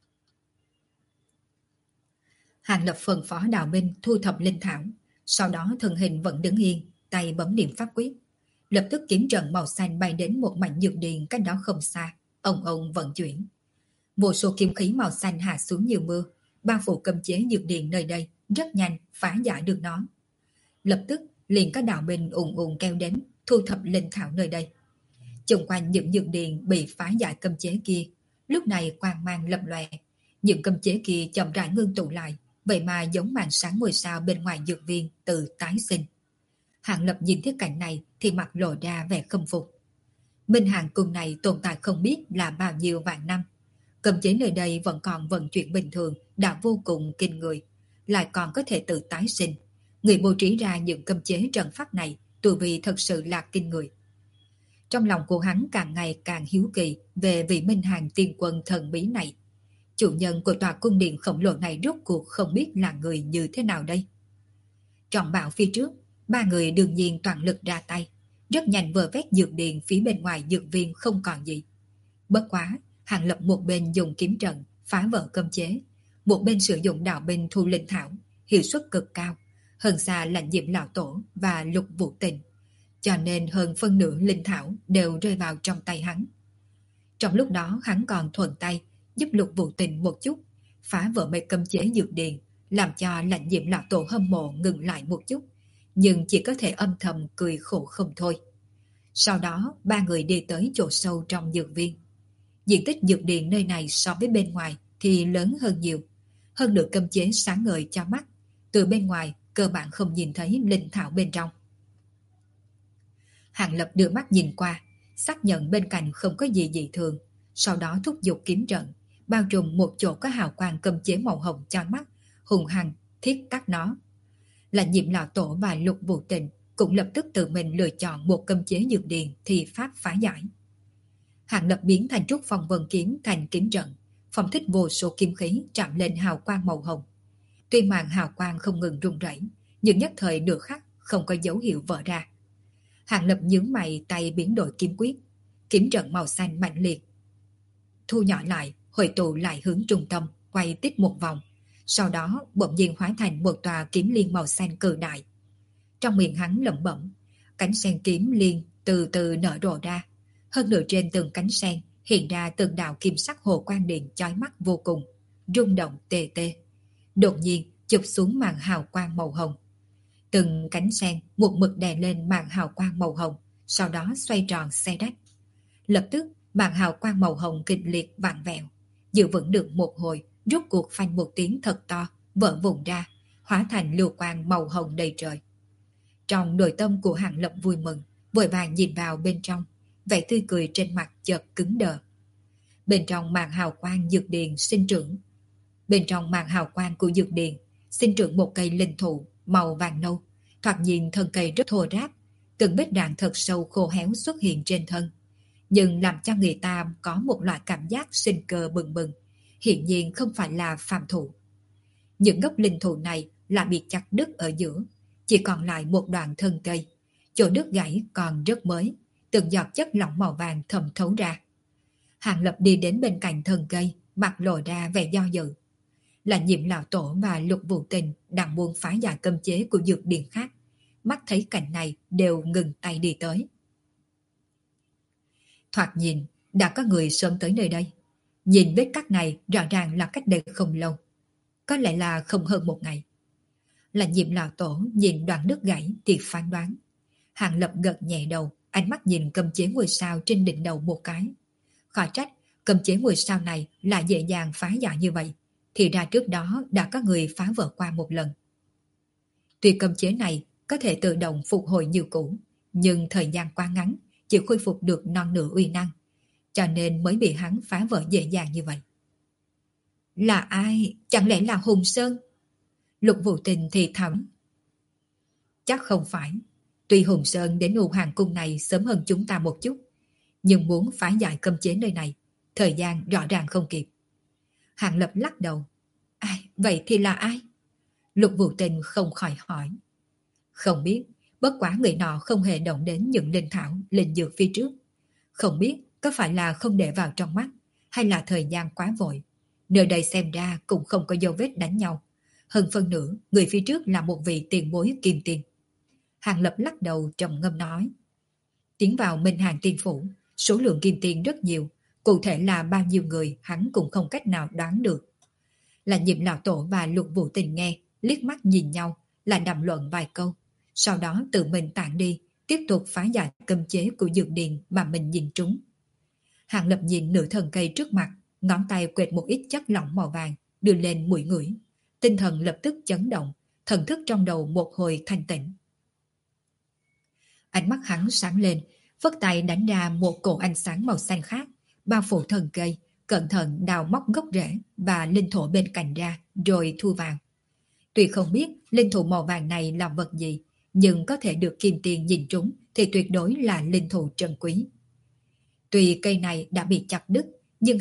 Hàng Lập phân phó đạo binh thu thập linh thảo, sau đó thân hình vẫn đứng yên, tay bấm niệm pháp quyết. Lập tức kiếm trận màu xanh bay đến một mảnh dược điền cách đó không xa, ông vận chuyển. Vô số kiếm khí màu xanh hạ xuống như mưa, bao phủ cấm chế dược điền nơi đây, rất nhanh phá giải được nó. Lập tức liền có đạo binh ùn kêu đến, thu thập linh thảo nơi đây. Xung quanh những dược điền bị phá giải cấm chế kia, lúc này quang mang lập lòe, những cấm chế kia chậm rãi ngưng tụ lại, vậy mà giống màn sáng ngôi sao bên ngoài dược viên từ tái sinh. Hàng Lập nhìn thấy cảnh này thì mặt lộ ra vẻ khâm phục. Minh Hàng cung này tồn tại không biết là bao nhiêu vạn năm, cấm chế nơi đây vẫn còn vận chuyển bình thường đã vô cùng kinh người, lại còn có thể tự tái sinh. Người bố trí ra những cấm chế trận pháp này tu vi thật sự là kinh người. Trong lòng của hắn càng ngày càng hiếu kỳ về vị Minh Hàng tiên quân thần bí này. Chủ nhân của tòa cung điện khổng lồ này rốt cuộc không biết là người như thế nào đây. Trọng bảo phía trước, ba người đương nhiên toàn lực ra tay, rất nhanh vơ vét dược điền phía bên ngoài dược viên không còn gì. Bất quá, Hàng Lập một bên dùng kiếm trận phá vỡ cấm chế, một bên sử dụng đạo binh thu linh thảo, hiệu suất cực cao, hơn xa Lãnh Diệm lão tổ và Lục Vũ Tình, cho nên hơn phân nửa linh thảo đều rơi vào trong tay hắn. Trong lúc đó hắn còn thuận tay giúp Lục Vũ Tình một chút, phá vỡ mấy cấm chế dược điền, làm cho Lãnh Diệm lão tổ hâm mộ ngừng lại một chút, nhưng chỉ có thể âm thầm cười khổ không thôi. Sau đó ba người đi tới chỗ sâu trong dược viên. Diện tích dược điền nơi này so với bên ngoài thì lớn hơn nhiều, hơn nữa cấm chế sáng ngời cho mắt, từ bên ngoài cơ bản không nhìn thấy linh thảo bên trong. Hàng Lập đưa mắt nhìn qua, xác nhận bên cạnh không có gì dị thường, sau đó thúc giục kiếm trận, bao trùm một chỗ có hào quang cấm chế màu hồng cho mắt, hùng hăng thiết cắt nó. Lãnh Diệm lão tổ và Lục Vũ Tình cũng lập tức tự mình lựa chọn một cấm chế dược điền thì pháp phá giải. Hàng Lập biến thành trúc phong vân kiếm thành kiếm trận, phong thích vô số kiếm khí chạm lên hào quang màu hồng. Tuy màn hào quang không ngừng rung rẩy, nhưng nhất thời được khắc không có dấu hiệu vỡ ra. Hàng Lập nhướng mày, tay biến đổi kiếm quyết, kiếm trận màu xanh mạnh liệt thu nhỏ lại, hội tụ lại hướng trung tâm, quay tít một vòng, sau đó bỗng nhiên hóa thành một tòa kiếm liên màu xanh cự đại. Trong miệng hắn lẩm bẩm, cánh sen kiếm liên từ từ nở rộ ra, hơn nửa trên từng cánh sen hiện ra từng đạo kim sắc hồ quang điện chói mắt vô cùng, rung động tê tê. Đột nhiên chụp xuống màn hào quang màu hồng. Từng cánh sen một mực đè lên màn hào quang màu hồng, sau đó xoay tròn xe rách. Lập tức màn hào quang màu hồng kịch liệt vặn vẹo, giữ vững được một hồi, rút cuộc phanh một tiếng thật to, vỡ vụn ra, hóa thành lưu quang màu hồng đầy trời. Trong nội tâm của Hàng Lập vui mừng, vội vàng nhìn vào bên trong, vẻ tươi cười trên mặt chợt cứng đờ. Bên trong màn hào quang dược điền sinh trưởng. Bên trong màn hào quang của dược điền sinh trưởng một cây linh thụ màu vàng nâu, thoạt nhìn thân cây rất thô ráp, từng vết rạn thật sâu khô héo xuất hiện trên thân, nhưng làm cho người ta có một loại cảm giác sinh cơ bừng bừng, hiển nhiên không phải là phàm thụ. Những gốc linh thụ này là bị chặt đứt ở giữa, chỉ còn lại một đoạn thân cây, chỗ đứt gãy còn rất mới, từng giọt chất lỏng màu vàng thẩm thấu ra. Hàng Lập đi đến bên cạnh thân cây, mặt lộ ra vẻ do dự. Là Nhiệm lão tổ và Lục Vũ Tình đang muốn phá giải cấm chế của dược điền khác, mắt thấy cảnh này đều ngừng tay đi tới. Thoạt nhìn đã có người sớm tới nơi đây. Nhìn vết cắt này rõ ràng là cách đây không lâu, có lẽ là không hơn một ngày. Là Nhiệm lão tổ nhìn đoạn đứt gãy thì phán đoán. Hàng Lập gật nhẹ đầu, ánh mắt nhìn cấm chế ngôi sao trên đỉnh đầu một cái. Khỏi trách cấm chế ngôi sao này là dễ dàng phá giải như vậy, thì ra trước đó đã có người phá vỡ qua một lần. Tuy cấm chế này có thể tự động phục hồi như cũ, nhưng thời gian quá ngắn, chỉ khôi phục được non nửa uy năng, cho nên mới bị hắn phá vỡ dễ dàng như vậy. Là ai? Chẳng lẽ là Hùng Sơn? Lục Vũ Tình thì thầm. Chắc không phải. Tuy Hùng Sơn đến U Hoàng Cung này sớm hơn chúng ta một chút, nhưng muốn phá giải cấm chế nơi này, thời gian rõ ràng không kịp. Hàng Lập lắc đầu. Ai? Vậy thì là ai? Lục Vũ Tình không khỏi hỏi. Không biết, bất quá người nọ không hề động đến những linh thảo, linh dược phía trước. Không biết có phải là không để vào trong mắt, hay là thời gian quá vội. Nơi đây xem ra cũng không có dấu vết đánh nhau. Hơn phân nửa, người phía trước là một vị tiền bối kim tiền. Hàng Lập lắc đầu trầm ngâm nói. Tiến vào Minh Hàng Tiên Phủ, số lượng kim tiền rất nhiều, cụ thể là bao nhiêu người hắn cũng không cách nào đoán được. Là Nhiệm lão tổ và Lục Vũ Tình nghe, liếc mắt nhìn nhau, là đàm luận vài câu. Sau đó tự mình tản đi, tiếp tục phá giải cấm chế của dược điền mà mình nhìn trúng. Hàng Lập nhìn nửa thân cây trước mặt, ngón tay quệt một ít chất lỏng màu vàng, đưa lên mũi ngửi. Tinh thần lập tức chấn động, thần thức trong đầu một hồi thanh tĩnh. Ánh mắt hắn sáng lên, phất tay đánh ra một cổ ánh sáng màu xanh khác, bao phủ thân cây, cẩn thận đào móc gốc rễ và linh thổ bên cạnh ra, rồi thu vào. Tuy không biết linh thụ màu vàng này là vật gì, nhưng có thể được kim tiền nhìn trúng thì tuyệt đối là linh thụ trân quý. Tuy cây này đã bị chặt đứt, nhưng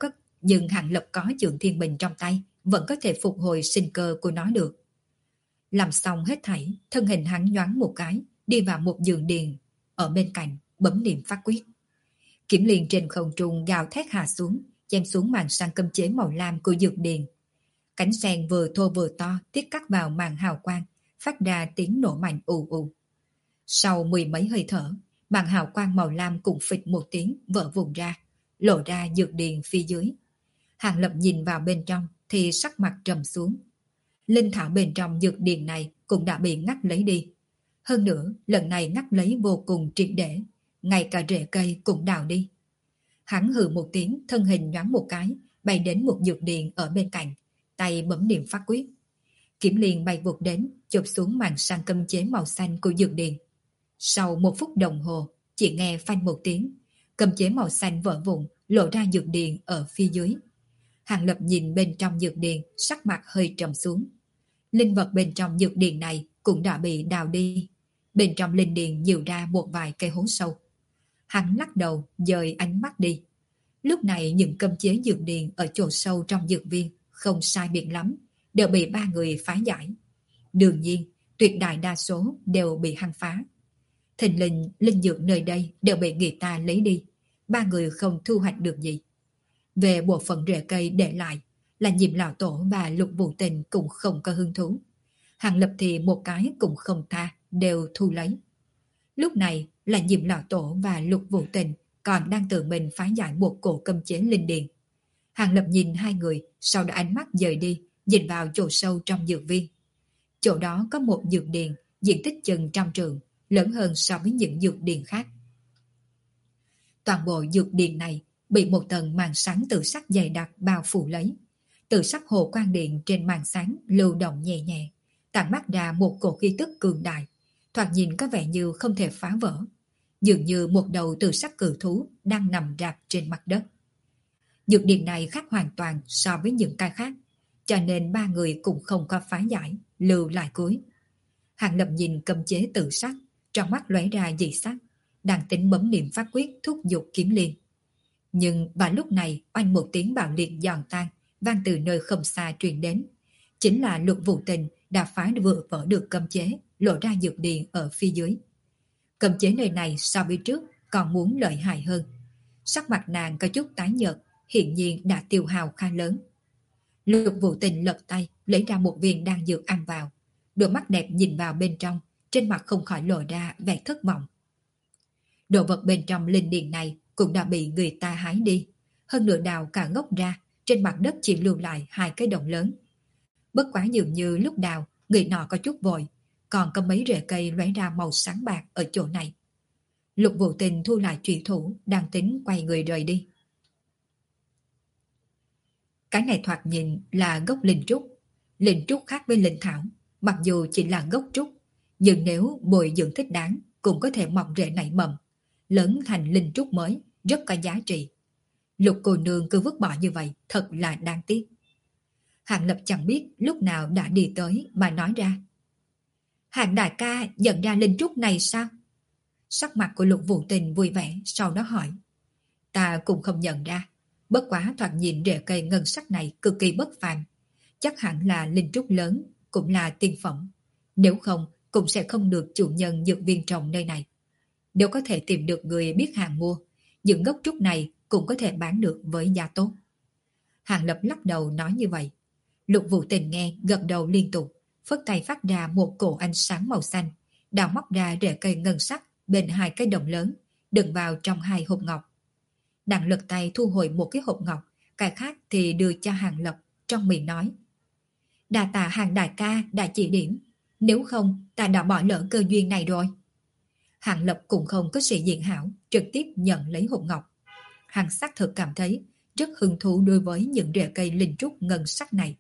Hàng Lập có Chưởng Thiên Bình trong tay, vẫn có thể phục hồi sinh cơ của nó được. Làm xong hết thảy, thân hình hắn nhoáng một cái, đi vào một giường điền ở bên cạnh, bấm niệm phát quyết. Kiếm liền trên không trung gào thét hạ xuống, chém xuống màn sang cấm chế màu lam của dược điền. Cánh sen vừa thô vừa to tiết cắt vào màn hào quang, phát ra tiếng nổ mạnh ù ù. Sau mười mấy hơi thở, màn hào quang màu lam cũng phịch một tiếng vỡ vụn ra, lộ ra dược điền phía dưới. Hàng Lập nhìn vào bên trong thì sắc mặt trầm xuống. Linh thảo bên trong dược điền này cũng đã bị ngắt lấy đi. Hơn nữa, lần này ngắt lấy vô cùng triệt để, ngay cả rễ cây cũng đào đi. Hắn hừ một tiếng, thân hình nhoáng một cái, bay đến một dược điền ở bên cạnh, tay bấm niệm phát quyết. Kiếm liền bay vụt đến, chụp xuống màn sang cấm chế màu xanh của dược điền. Sau một phút đồng hồ, chỉ nghe phanh một tiếng, cấm chế màu xanh vỡ vụn, lộ ra dược điền ở phía dưới. Hàng Lập nhìn bên trong dược điền, sắc mặt hơi trầm xuống. Linh vật bên trong dược điền này cũng đã bị đào đi. Bên trong linh điền nhiều ra một vài cây hố sâu. Hắn lắc đầu, dời ánh mắt đi. Lúc này những cấm chế dược điền ở chỗ sâu trong dược viên, không sai biệt lắm, đều bị ba người phá giải. Đương nhiên, tuyệt đại đa số đều bị hắn phá. Thình lình, linh dược nơi đây đều bị người ta lấy đi. Ba người không thu hoạch được gì. Về bộ phận rễ cây để lại, là Nhiệm lão tổ và Lục Vũ Tình cũng không có hứng thú. Hàng Lập thì một cái cũng không tha, đều thu lấy. Lúc này là Nhiệm lão tổ và Lục Vũ Tình còn đang tự mình phá giải một cổ cấm chế linh điền. Hàng Lập nhìn hai người, sau đó ánh mắt dời đi, nhìn vào chỗ sâu trong dược viên. Chỗ đó có một dược điền, diện tích chừng 100 trượng, lớn hơn so với những dược điền khác. Toàn bộ dược điền này bị một tầng màn sáng tự sắc dày đặc bao phủ lấy. Tự sắc hồ quang điện trên màn sáng lưu động nhẹ nhẹ, tản mát ra một cổ khí tức cường đại, thoạt nhìn có vẻ như không thể phá vỡ, dường như một đầu tự sắc cự thú đang nằm rạp trên mặt đất. Dược điền này khác hoàn toàn so với những cái khác, cho nên ba người cũng không có phá giải, lưu lại cuối. Hàng Lập nhìn cầm chế tự sắc, trong mắt lóe ra dị sắc, đang tính bấm niệm pháp quyết thúc giục kiếm liên. Nhưng vào lúc này, oanh một tiếng bạo liệt giòn tan vang từ nơi không xa truyền đến. Chính là Lục Vũ Tình đã phá vừa vỡ được cấm chế, lộ ra dược điền ở phía dưới. Cấm chế nơi này so với trước còn muốn lợi hại hơn. Sắc mặt nàng có chút tái nhợt, hiện nhiên đã tiêu hao khá lớn. Lục Vũ Tình lật tay, lấy ra một viên đan dược ăn vào. Đôi mắt đẹp nhìn vào bên trong, trên mặt không khỏi lộ ra vẻ thất vọng. Đồ vật bên trong linh điền này cũng đã bị người ta hái đi. Hơn nữa đào cả gốc ra, trên mặt đất chỉ lưu lại 2 cái động lớn. Bất quá dường như lúc đào, người nọ có chút vội, còn có mấy rễ cây lóe ra màu sáng bạc ở chỗ này. Lục Vũ Tình thu lại trùy thủ, đang tính quay người rời đi. Cái này thoạt nhìn là gốc linh trúc. Linh trúc khác với linh thảo, mặc dù chỉ là gốc trúc, nhưng nếu bồi dưỡng thích đáng cũng có thể mọc rễ nảy mầm, lớn thành linh trúc mới, rất có giá trị. Lục cô nương cứ vứt bỏ như vậy, thật là đáng tiếc. Hàng Lập chẳng biết lúc nào đã đi tới mà nói ra. Hàng đại ca nhận ra linh trúc này sao? Sắc mặt của Lục Vũ Tình vui vẻ, sau đó hỏi. Ta cũng không nhận ra, bất quá thoạt nhìn rễ cây ngân sắc này cực kỳ bất phàm. Chắc hẳn là linh trúc lớn, cũng là tiên phẩm. Nếu không, cũng sẽ không được chủ nhân dược viên trồng nơi này. Nếu có thể tìm được người biết hàng mua, những gốc trúc này cũng có thể bán được với giá tốt. Hàng Lập lắc đầu nói như vậy. Lục Vũ Tình nghe gật đầu liên tục, phất tay phát ra một cổ ánh sáng màu xanh, đào móc ra rễ cây ngân sắc bên 2 cái đồng lớn, đựng vào trong 2 hộp ngọc. Nàng lật tay thu hồi một cái hộp ngọc, cái khác thì đưa cho Hàng Lập, trong miệng nói. Đa tạ Hàng đại ca đã chỉ điểm, nếu không ta đã bỏ lỡ cơ duyên này rồi. Hàng Lập cũng không có sĩ diện hảo, trực tiếp nhận lấy hộp ngọc. Hàng xác thực cảm thấy rất hứng thú đối với những rễ cây linh trúc ngân sắc này.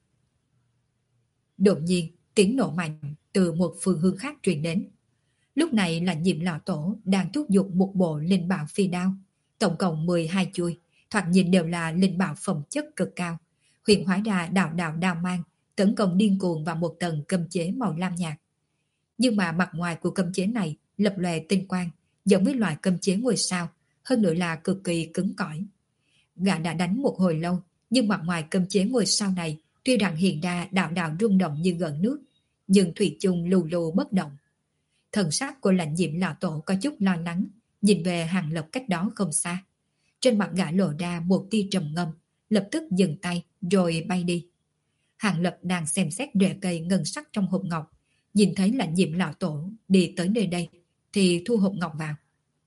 Đột nhiên, tiếng nổ mạnh từ một phương hướng khác truyền đến. Lúc này là Nhiệm lão tổ đang thúc giục một bộ linh bảo phi đao, tổng cộng 12 chuôi, thoạt nhìn đều là linh bảo phẩm chất cực cao, huyền hóa ra đạo đạo đao mang, tấn công điên cuồng vào một tầng cấm chế màu lam nhạt. Nhưng mà mặt ngoài của cấm chế này lập lòe tinh quang, giống với loại cấm chế ngôi sao, hơn nữa là cực kỳ cứng cỏi. Gã đã đánh một hồi lâu, nhưng mặt ngoài cấm chế ngôi sao này tuy rằng hiện ra đạo đạo rung động như gợn nước, nhưng thủy chung lù lù bất động. Thần sắc của Lãnh Diệm lão tổ có chút lo lắng, nhìn về Hàng Lập cách đó không xa. Trên mặt gã lộ ra một tia trầm ngâm, lập tức dừng tay rồi bay đi. Hàng Lập đang xem xét rễ cây ngân sắc trong hộp ngọc, nhìn thấy Lãnh Diệm lão tổ đi tới nơi đây thì thu hộp ngọc vào.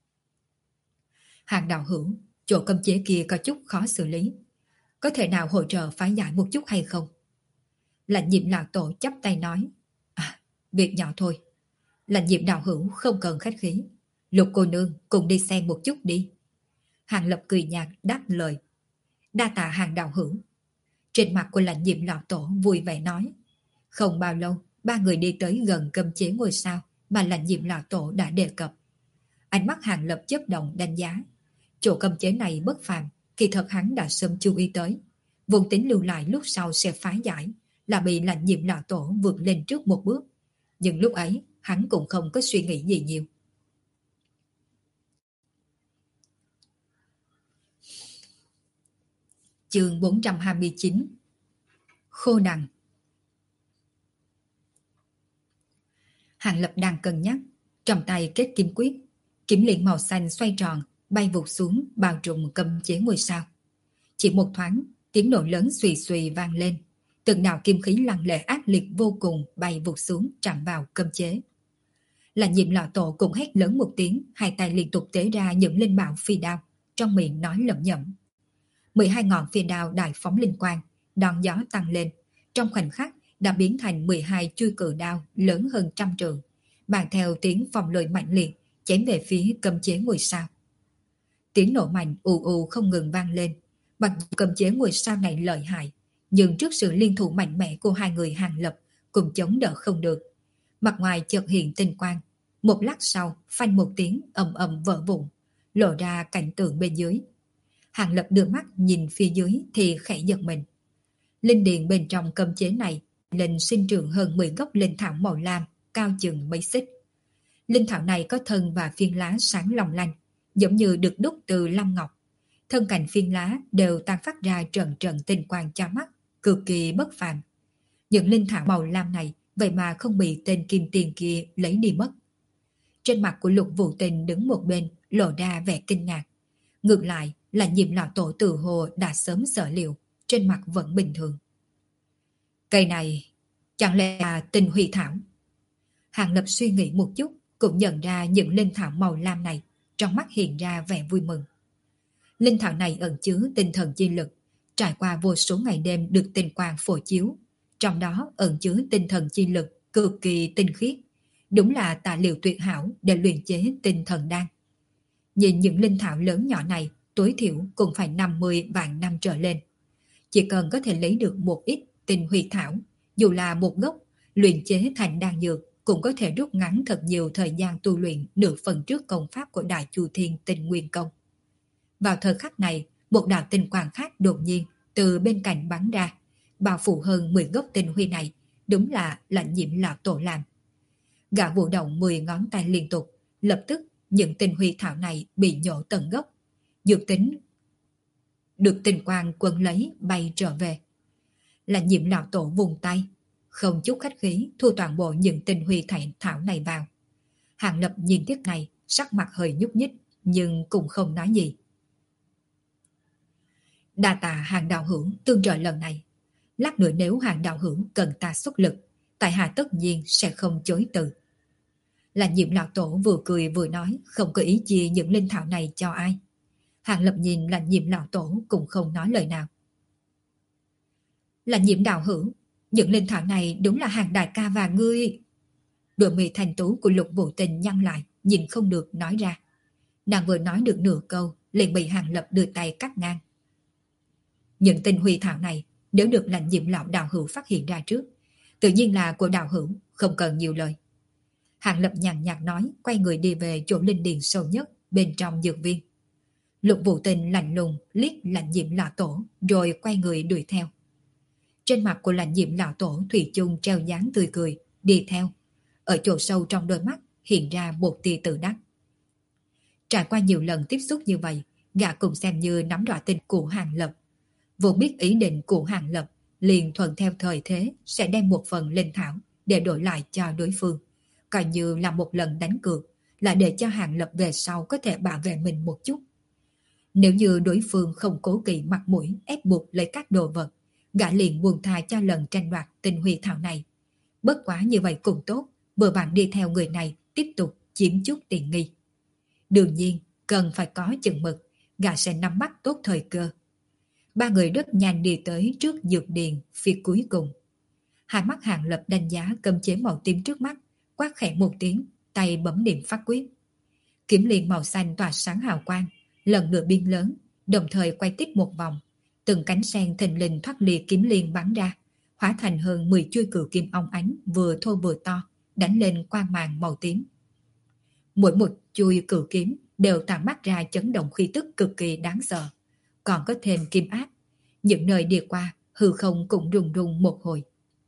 Hàng đạo hữu, chỗ cấm chế kia có chút khó xử lý, có thể nào hỗ trợ phá giải một chút hay không? Lãnh Diệm lão tổ chắp tay nói. Việc nhỏ thôi. Lãnh Diệm đạo hữu không cần khách khí, Lục cô nương cùng đi xem một chút đi. Hàng Lập cười nhạt đáp lời. Đa tạ Hàng đạo hữu. Trên mặt của Lãnh Diệm lão tổ vui vẻ nói. Không bao lâu, ba người đi tới gần cấm chế ngôi sao mà Lãnh Diệm lão tổ đã đề cập. Ánh mắt Hàng Lập chớp động đánh giá. Chỗ cấm chế này bất phàm, kỳ thật hắn đã sớm chú ý tới. Vốn tính lưu lại lúc sau sẽ phá giải, là bị Lãnh Diệm lão tổ vượt lên trước một bước. Nhưng lúc ấy, hắn cũng không có suy nghĩ gì nhiều. Chương 429. Khô đằng. Hàng Lập đang cân nhắc, trong tay kết kim quyết, kiếm liền màu xanh xoay tròn, bay vụt xuống bao trùm cấm chế ngôi sao. Chỉ một thoáng, tiếng nổ lớn xùy xùy vang lên, từng đạo kim khí lăng lệ ác liệt vô cùng bay vụt xuống chạm vào cấm chế. Là Nhiệm lão tổ cũng hét lớn một tiếng, hai tay liên tục tế ra những linh bảo phi đao, trong miệng nói lẩm nhẩm. 12 ngọn phi đao đại phóng linh quang, đòn gió tăng lên, trong khoảnh khắc đã biến thành 12 chuôi cự đao lớn hơn trăm trượng, mang theo tiếng phong lôi mạnh liệt, chém về phía cấm chế ngôi sao. Tiếng nổ mạnh ù ù không ngừng vang lên, mặc dù cấm chế ngôi sao này lợi hại, nhưng trước sự liên thủ mạnh mẽ của hai người Hàng Lập cũng chống đỡ không được. Mặt ngoài chợt hiện tinh quang, một lát sau phanh một tiếng ầm ầm vỡ vụn, lộ ra cảnh tượng bên dưới. Hàng Lập đưa mắt nhìn phía dưới thì khẽ giật mình. Linh điền bên trong cấm chế này lên sinh trưởng hơn 10 gốc linh thảo màu lam, cao chừng mấy xích. Linh thảo này có thân và phiên lá sáng long lanh, giống như được đúc từ lam ngọc. Thân cành phiên lá đều tan phát ra trận trận tinh quang chói mắt, cực kỳ bất phàm. Những linh thảo màu lam này vậy mà không bị tên kim tiền kia lấy đi mất. Trên mặt của Lục Vũ Tình đứng một bên lộ ra vẻ kinh ngạc. Ngược lại là Nhiệm lão tổ tự hồ đã sớm sở liệu, trên mặt vẫn bình thường. Cây này chẳng lẽ là Tinh Huy thảo? Hàng Lập suy nghĩ một chút, cũng nhận ra những linh thảo màu lam này, trong mắt hiện ra vẻ vui mừng. Linh thảo này ẩn chứa tinh thần chi lực, trải qua vô số ngày đêm được tinh quang phổ chiếu, trong đó ẩn chứa tinh thần chi lực cực kỳ tinh khiết, đúng là tài liệu tuyệt hảo để luyện chế tinh thần đan. Nhìn những linh thảo lớn nhỏ này, tối thiểu cũng phải 50 vạn năm trở lên. Chỉ cần có thể lấy được một ít Tinh Huy thảo, dù là một gốc, luyện chế thành đan dược cũng có thể rút ngắn thật nhiều thời gian tu luyện nửa phần trước công pháp của Đại Chu Thiên Tinh Nguyên Công. Vào thời khắc này, một đạo tinh quang khác đột nhiên từ bên cạnh bắn ra, bao phủ hơn 10 gốc tinh huy này, đúng là Nhiệm lão tổ làm. Gã vụ động 10 ngón tay liên tục, lập tức những tinh huy thảo này bị nhổ tận gốc. Dược tính được tinh quang quân lấy bay trở về. Nhiệm lão tổ vùng tay, không chút khách khí thu toàn bộ những tinh huy thảo này vào. Hàng Lập nhìn tiếc này, sắc mặt hơi nhúc nhích, nhưng cũng không nói gì. Đa tạ Hàng đạo hữu tương trợ lần này. Lát nữa nếu Hàng đạo hữu cần ta xuất lực, tại hạ tất nhiên sẽ không chối từ. Nhiệm lão tổ vừa cười vừa nói, không có ý chia những linh thảo này cho ai. Hàng Lập nhìn Nhiệm lão tổ cũng không nói lời nào. Nhiệm đạo hữu, những linh thảo này đúng là Hàng đại ca và ngươi. Đôi mi thanh tú của Lục Vũ Tình nhăn lại, nhìn không được nói ra. Nàng vừa nói được nửa câu, liền bị Hàng Lập đưa tay cắt ngang. Những tinh huy thảo này, nếu được Nhiệm lão đạo hữu phát hiện ra trước, tự nhiên là của đạo hữu, không cần nhiều lời. Hàng Lập nhàn nhạt nói, quay người đi về chỗ linh điền sâu nhất bên trong dược viên. Lục Vũ Tình lạnh lùng liếc Nhiệm lão tổ, rồi quay người đuổi theo. Trên mặt của Nhiệm lão tổ thủy chung treo dáng tươi cười, đi theo. Ở chỗ sâu trong đôi mắt hiện ra một tia tự đắc. Trải qua nhiều lần tiếp xúc như vậy, gã cũng xem như nắm rõ tình của Hàng Lập. Vô biết ý định của Hàng Lập, liền thuận theo thời thế sẽ đem một phần linh thảo để đổi lại cho đối phương, coi như là một lần đánh cược, là để cho Hàng Lập về sau có thể bảo vệ mình một chút. Nếu như đối phương không cố kỵ mặt mũi ép buộc lấy các đồ vật, gã liền buông tha cho lần tranh đoạt tinh huy thảo này. Bất quá như vậy cũng tốt, vừa bạn đi theo người này tiếp tục chiếm chút tiện nghi. Đương nhiên, cần phải có chừng mực, gã sẽ nắm bắt tốt thời cơ. Ba người rất nhanh đi tới trước dược điền phía cuối cùng. Hai mắt Hàng Lập đánh giá cấm chế màu tím trước mắt, quát khẽ một tiếng, tay bấm niệm pháp quyết. Kiếm liền màu xanh tỏa sáng hào quang, lần nữa biến lớn, đồng thời quay tiếp một vòng. Từng cánh sen thình lình thoát ly kiếm liền bắn ra, hóa thành hơn 10 chuôi cự kim óng ánh vừa thô vừa to, đánh lên quang màn màu tím. Mỗi một chuôi cự kiếm đều tản mát ra chấn động khí tức cực kỳ đáng sợ, còn có thêm kim áp. Những nơi đi qua, hư không cũng rung rung một hồi.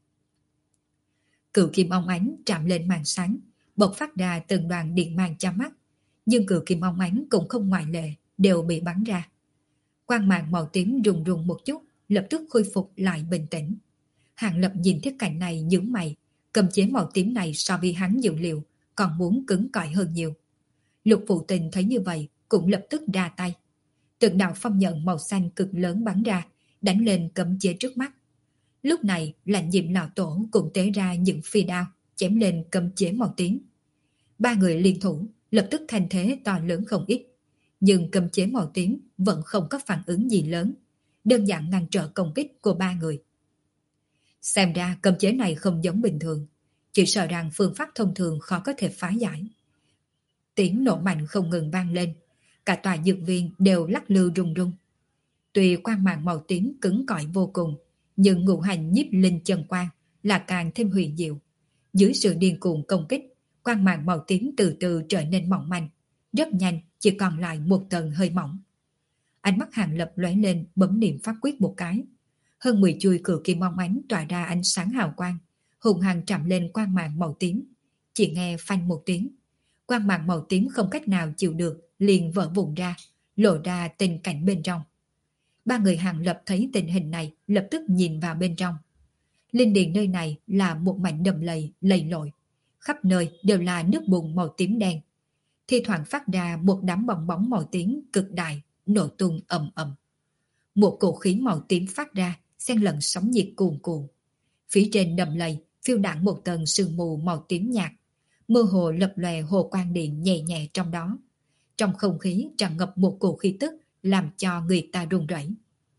Cự kim óng ánh chạm lên màn sáng, bộc phát ra từng đoàn điện mang cho mắt, nhưng cự kim óng ánh cũng không ngoại lệ, đều bị bắn ra. Quang màn màu tím rung rung một chút, lập tức khôi phục lại bình tĩnh. Hàng Lập nhìn thấy cảnh này nhướng mày, cầm chế màu tím này so với hắn dự liệu còn muốn cứng cỏi hơn nhiều. Lục Vũ Tình thấy như vậy cũng lập tức ra tay. Từng đạo phong nhận màu xanh cực lớn bắn ra, đánh lên cấm chế trước mắt. Lúc này Nhiệm lão tổ cũng tế ra những phi đao, chém lên cấm chế màu tím. Ba người liên thủ, lập tức thành thế to lớn không ít. nhưng cấm chế màu tím vẫn không có phản ứng gì lớn, đơn giản ngăn trở công kích của ba người. Xem ra cấm chế này không giống bình thường, chỉ sợ rằng phương pháp thông thường khó có thể phá giải. Tiếng nổ mạnh không ngừng vang lên, cả tòa dược viên đều lắc lư rung rung. Tuy quang mang màu tím cứng cỏi vô cùng, nhưng ngũ hành nhiếp linh chân quang là càng thêm huyền diệu. Dưới sự điên cuồng công kích, quang mang màu tím từ từ trở nên mỏng manh, rất nhanh chỉ còn lại một tầng hơi mỏng. Ánh mắt Hàng Lập lóe lên, bấm niệm pháp quyết một cái. Hơn 10 chuôi cự kim óng ánh tỏa ra ánh sáng hào quang, hùng hăng chạm lên quang mang màu tím. Chỉ nghe phanh một tiếng, quang mang màu tím không cách nào chịu được, liền vỡ vụn ra, lộ ra tình cảnh bên trong. Ba người Hàng Lập thấy tình hình này, lập tức nhìn vào bên trong. Linh điền nơi này là một mảnh đầm lầy, lầy lội, khắp nơi đều là nước bùn màu tím đen. Thi thoảng phát ra một đám bong bóng màu tím cực đại, nổ tung ầm ầm. Một cổ khí màu tím phát ra, xen lẫn sóng nhiệt cuồn cuộn. Phía trên đầm lầy phiêu đãng một tầng sương mù màu tím nhạt, mơ hồ lập lòe hồ quang điện nhẹ nhẹ trong đó. Trong không khí tràn ngập một cổ khí tức làm cho người ta run rẩy.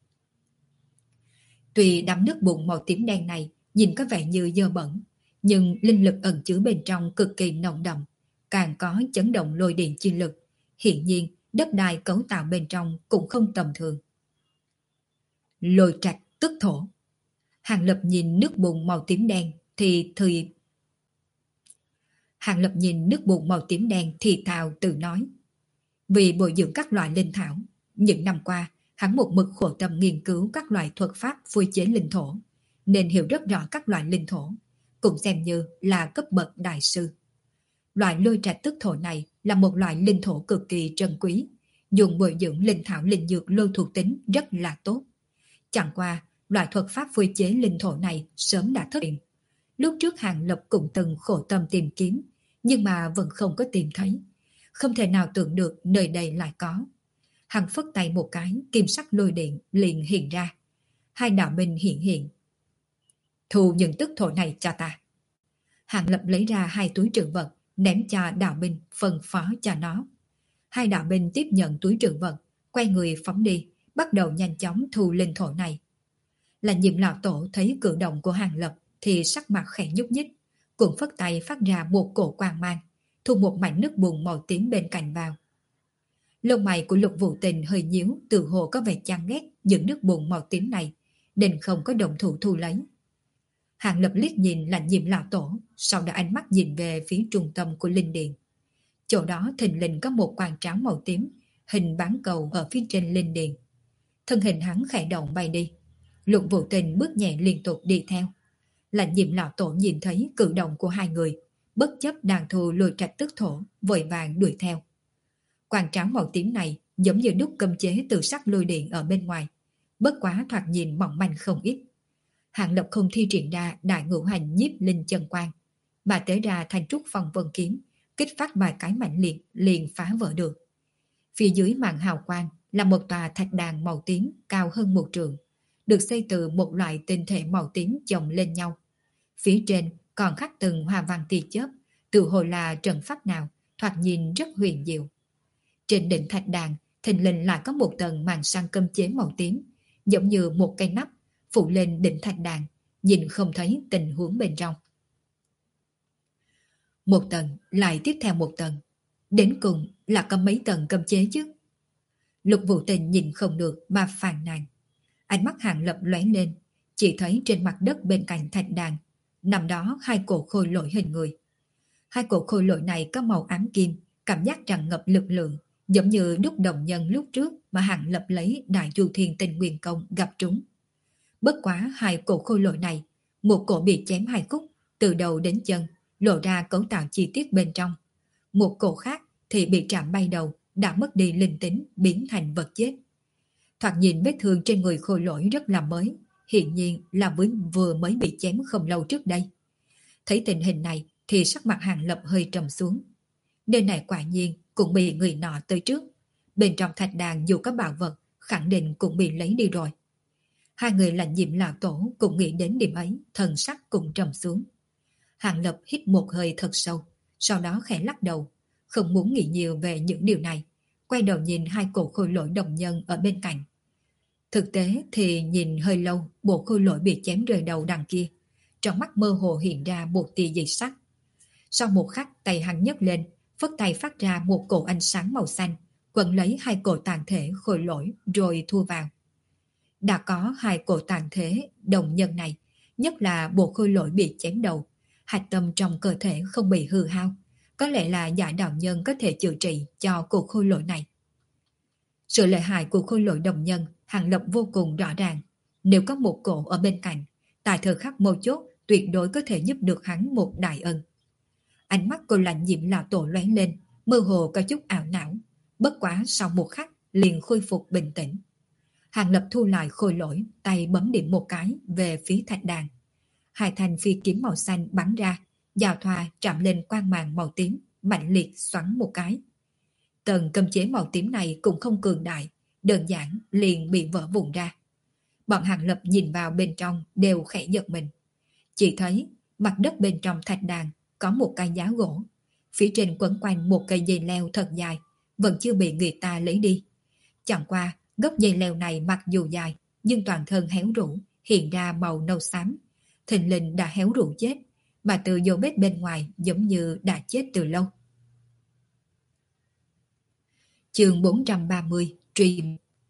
Tuy đám nước bùn màu tím đen này nhìn có vẻ như dơ bẩn, nhưng linh lực ẩn chứa bên trong cực kỳ nồng đậm, càng có chấn động lôi điện chi lực. Hiện nhiên, đất đai cấu tạo bên trong cũng không tầm thường. Lôi trạch tức thổ. Hàng Lập nhìn nước bùn màu tím đen Hàng Lập nhìn nước bùn màu tím đen thì thào tự nói. Vì bồi dưỡng các loại linh thảo, những năm qua, hắn một mực khổ tâm nghiên cứu các loại thuật pháp phối chế linh thổ, nên hiểu rất rõ các loại linh thổ, cũng xem như là cấp bậc đại sư. Loại lôi trạch tức thổ này là một loại linh thổ cực kỳ trân quý, dùng bồi dưỡng linh thảo linh dược lôi thuộc tính rất là tốt. Chẳng qua, loại thuật pháp phối chế linh thổ này sớm đã thất truyền. Lúc trước Hàng Lập cũng từng khổ tâm tìm kiếm, nhưng mà vẫn không có tìm thấy. Không thể nào tưởng được nơi đây lại có. Hắn phất tay một cái, kim sắc lôi điện liền hiện ra. Hai đạo binh hiện hiện. Thu những tức thổ này cho ta. Hàng Lập lấy ra 2 túi trữ vật, ném cho đạo binh, phân phó cho nó. Hai đạo binh tiếp nhận túi trữ vật, quay người phóng đi, bắt đầu nhanh chóng thu linh thổ này. Là Nhiệm lão tổ thấy cử động của Hàng Lập thì sắc mặt khẽ nhúc nhích, cũng phất tay phát ra một cổ quang mang, thu một mảnh nước bùn màu tím bên cạnh vào. Lông mày của Lục Vũ Tình hơi nhíu, tự hồ có vẻ chán ghét những nước bùn màu tím này, nên không có động thủ thu lấy. Hàng Lập liếc nhìn là Nhiệm lão tổ, sau đó ánh mắt nhìn về phía trung tâm của linh điện. Chỗ đó thình lình có một quan tráo màu tím, hình bán cầu ở phía trên linh điện. Thân hình hắn khẽ động bay đi. Lục Vũ Tình bước nhẹ liên tục đi theo. Là Nhiệm lão tổ nhìn thấy cử động của hai người, bất chấp đang thu lôi trạch tức thổ, vội vàng đuổi theo. Quan tráo màu tím này giống như đúc cấm chế từ sắc lôi điện ở bên ngoài, bất quá thoạt nhìn mỏng manh không ít. Hàng Lập không thi triển ra đại ngũ hành nhiếp linh chân quang, mà tế ra thành trúc phong vân kiếm, kích phát vài cái mạnh liệt liền phá vỡ được. Phía dưới màn hào quang là một tòa thạch đàn màu tím cao hơn 1 trượng, được xây từ một loại tinh thể màu tím chồng lên nhau. Phía trên còn khắc từng hoa văn tia chớp, tự hồ là trận pháp nào, thoạt nhìn rất huyền diệu. Trên đỉnh thạch đàn thình lình lại có một tầng màn sang cấm chế màu tím, giống như một cây nắp phủ lên đỉnh thạch đàn, nhìn không thấy tình huống bên trong. Một tầng lại tiếp theo một tầng, đến cùng là có mấy tầng cấm chế chứ? Lục Vũ Tình nhìn không được mà phàn nàn. Ánh mắt Hàng Lập lóe lên, chỉ thấy trên mặt đất bên cạnh thạch đàn nằm đó 2 cổ khôi lỗi hình người. 2 cổ khôi lỗi này có màu ám kim, cảm giác tràn ngập lực lượng, giống như đúc đồng nhân lúc trước mà Hàng Lập lấy Đại Du Thiên Tinh Nguyên Công gặp trúng. Bất quá 2 cổ khôi lỗi này, một cổ bị chém 2 khúc, từ đầu đến chân, lộ ra cấu tạo chi tiết bên trong. Một cổ khác thì bị chạm bay đầu, đã mất đi linh tính, biến thành vật chết. Thoạt nhìn vết thương trên người khôi lỗi rất là mới, hiện nhiên là vừa mới bị chém không lâu trước đây. Thấy tình hình này thì sắc mặt Hàng Lập hơi trầm xuống. Nơi này quả nhiên cũng bị người nọ tới trước. Bên trong thạch đàn dù có bảo vật, khẳng định cũng bị lấy đi rồi. Hai người là Nhiệm lão tổ cũng nghĩ đến điểm ấy, thần sắc cũng trầm xuống. Hàng Lập hít một hơi thật sâu, sau đó khẽ lắc đầu, không muốn nghĩ nhiều về những điều này, quay đầu nhìn hai cổ khôi lỗi đồng nhân ở bên cạnh. Thực tế thì nhìn hơi lâu, bộ khôi lỗi bị chém rời đầu đằng kia. Trong mắt mơ hồ hiện ra một tia dị sắc. Sau một khắc, tay hắn nhấc lên, phất tay phát ra một cổ ánh sáng màu xanh, quấn lấy hai cổ tàn thể khôi lỗi rồi thu vào. Đã có hai cổ tàn thể đồng nhân này, nhất là bộ khôi lỗi bị chém đầu, hạch tâm trong cơ thể không bị hư hao. Có lẽ là giả đạo nhân có thể chữa trị cho cổ khôi lỗi này. Sự lợi hại của khôi lỗi đồng nhân, Hàng Lập vô cùng rõ ràng. Nếu có một cổ ở bên cạnh, tại thời khắc mấu chốt tuyệt đối có thể giúp được hắn một đại ân. Ánh mắt cô Lạnh Diệm lão tổ lóe lên, mơ hồ có chút ảo não. Bất quá sau một khắc liền khôi phục bình tĩnh. Hàng Lập thu lại khôi lỗi, tay bấm điểm một cái về phía thạch đàn. Hai thanh phi kiếm màu xanh bắn ra, giao thoa chạm lên quang màn màu tím, mạnh liệt xoắn một cái. Tầng cấm chế màu tím này cũng không cường đại, đơn giản liền bị vỡ vụn ra. Bọn Hàng Lập nhìn vào bên trong đều khẽ giật mình. Chỉ thấy mặt đất bên trong thạch đàn có một cây giá gỗ, phía trên quấn quanh một cây dây leo thật dài, vẫn chưa bị người ta lấy đi. Chẳng qua, gốc dây leo này mặc dù dài, nhưng toàn thân héo rũ, hiện ra màu nâu xám. Thình lình đã héo rũ chết, mà từ dấu vết bên ngoài giống như đã chết từ lâu. Chương 430, truy.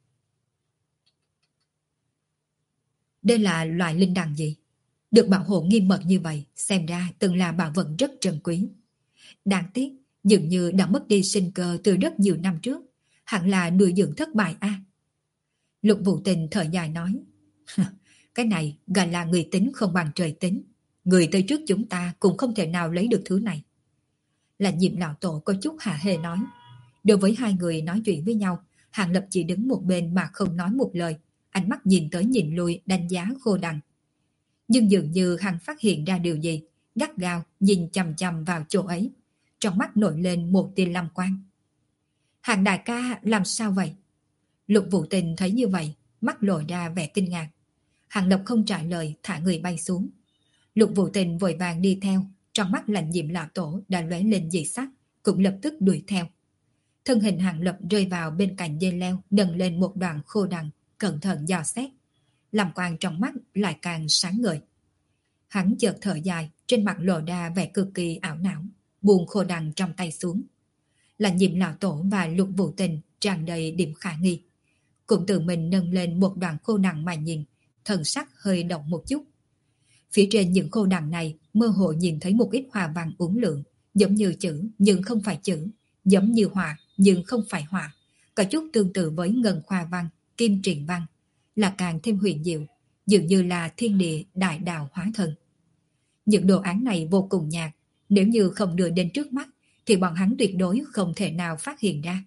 Đây là loại linh đằng gì? Được bảo hộ nghiêm mật như vậy, xem ra từng là bảo vật rất trân quý. Đáng tiếc, dường như đã mất đi sinh cơ từ rất nhiều năm trước, hẳn là nuôi dưỡng thất bại a. Lục Vũ Tình thở dài nói, cái này gọi là người tính không bằng trời tính. Người tới trước chúng ta cũng không thể nào lấy được thứ này. Là Diệm lão tổ có chút hả hê nói. Đối với hai người nói chuyện với nhau, Hàng Lập chỉ đứng một bên mà không nói một lời, ánh mắt nhìn tới nhìn lui đánh giá khô đằng. Nhưng dường như hắn phát hiện ra điều gì, gắt gao nhìn chằm chằm vào chỗ ấy. Trong mắt nổi lên một tia lam quang. Hàng đại ca làm sao vậy? Lục Vũ Tình thấy như vậy, mắt lộ ra vẻ kinh ngạc. Hàng Lập không trả lời, thả người bay xuống. Lục Vũ Tình vội vàng đi theo, trong mắt Lạnh Diệm lão tổ đã lóe lên dị sắc, cũng lập tức đuổi theo. Thân hình Hàng Lập rơi vào bên cạnh dây leo, nâng lên một đoạn khô đằng, cẩn thận dò xét. Làm quang trong mắt lại càng sáng ngời. Hắn chợt thở dài, trên mặt lộ ra vẻ cực kỳ ảo não, buông khô đằng trong tay xuống. Lạnh Diệm lão tổ và Lục Vũ Tình tràn đầy điểm khả nghi. Cũng tự mình nâng lên một đoạn khô đằng mà nhìn, thần sắc hơi động một chút. Phía trên những khô đằng này mơ hồ nhìn thấy một ít hoa văn uốn lượn, giống như chữ nhưng không phải chữ, giống như họa nhưng không phải họa, có chút tương tự với ngân hoa văn, kim triền văn, là càng thêm huyền diệu, dường như là thiên địa đại đạo hóa thân. Những đồ án này vô cùng nhạt, nếu như không đưa đến trước mắt thì bọn hắn tuyệt đối không thể nào phát hiện ra.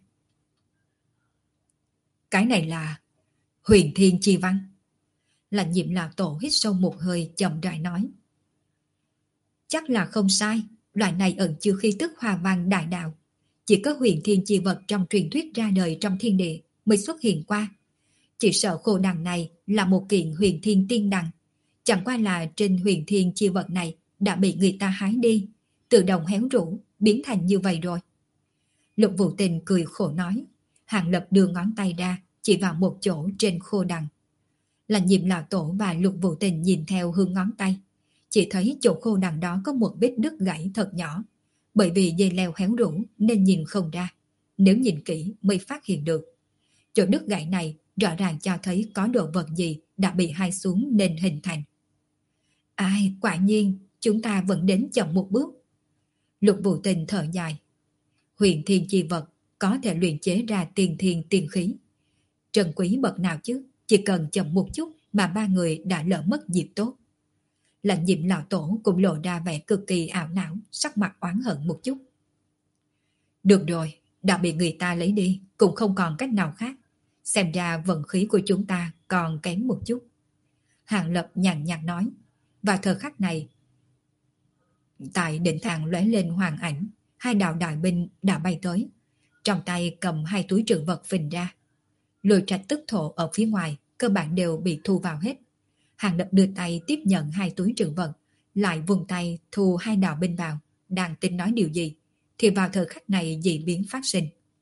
Cái này là huyền thiên chi văn. Lạnh Diệm lão tổ hít sâu một hơi chậm rãi nói. Chắc là không sai, loại này ẩn chứa khí tức hoa văn đại đạo. Chỉ có huyền thiên chi vật trong truyền thuyết ra đời trong thiên địa mới xuất hiện qua. Chỉ sợ khô đằng này là một kiện huyền thiên tiên đằng. Chẳng qua là trên huyền thiên chi vật này đã bị người ta hái đi, tự động héo rũ, biến thành như vậy rồi. Lục Vũ Tình cười khổ nói. Hàng Lập đưa ngón tay ra, chỉ vào một chỗ trên khô đằng. Là Diệm lão tổ và Lục Vũ Tình nhìn theo hướng ngón tay. Chỉ thấy chỗ khô đằng đó có một vết đứt gãy thật nhỏ. Bởi vì dây leo héo rũ nên nhìn không ra. Nếu nhìn kỹ mới phát hiện được. Chỗ đứt gãy này rõ ràng cho thấy có đồ vật gì đã bị hai xuống nên hình thành. Ai, quả nhiên, chúng ta vẫn đến chậm một bước. Lục Vũ Tình thở dài. Huyền thiên chi vật có thể luyện chế ra tiền thiên tiền khí. Trân quý bậc nào chứ, chỉ cần chậm một chút mà ba người đã lỡ mất dịp tốt. Lạnh Diệm lão tổ cũng lộ ra vẻ cực kỳ ảo não, sắc mặt oán hận một chút. Được rồi, đã bị người ta lấy đi, cũng không còn cách nào khác. Xem ra vận khí của chúng ta còn kém một chút. Hàng Lập nhàn nhạt nói. Và thời khắc này, tại đỉnh thang lóe lên hoàng ảnh, hai đạo đại binh đã bay tới. Trong tay cầm hai túi trữ vật phình ra. Lôi trạch tức thổ ở phía ngoài, cơ bản đều bị thu vào hết. Hàng Lập đưa tay tiếp nhận hai túi trữ vật, lại vùng tay thu hai đạo binh vào, đang tính nói điều gì, thì vào thời khắc này dị biến phát sinh.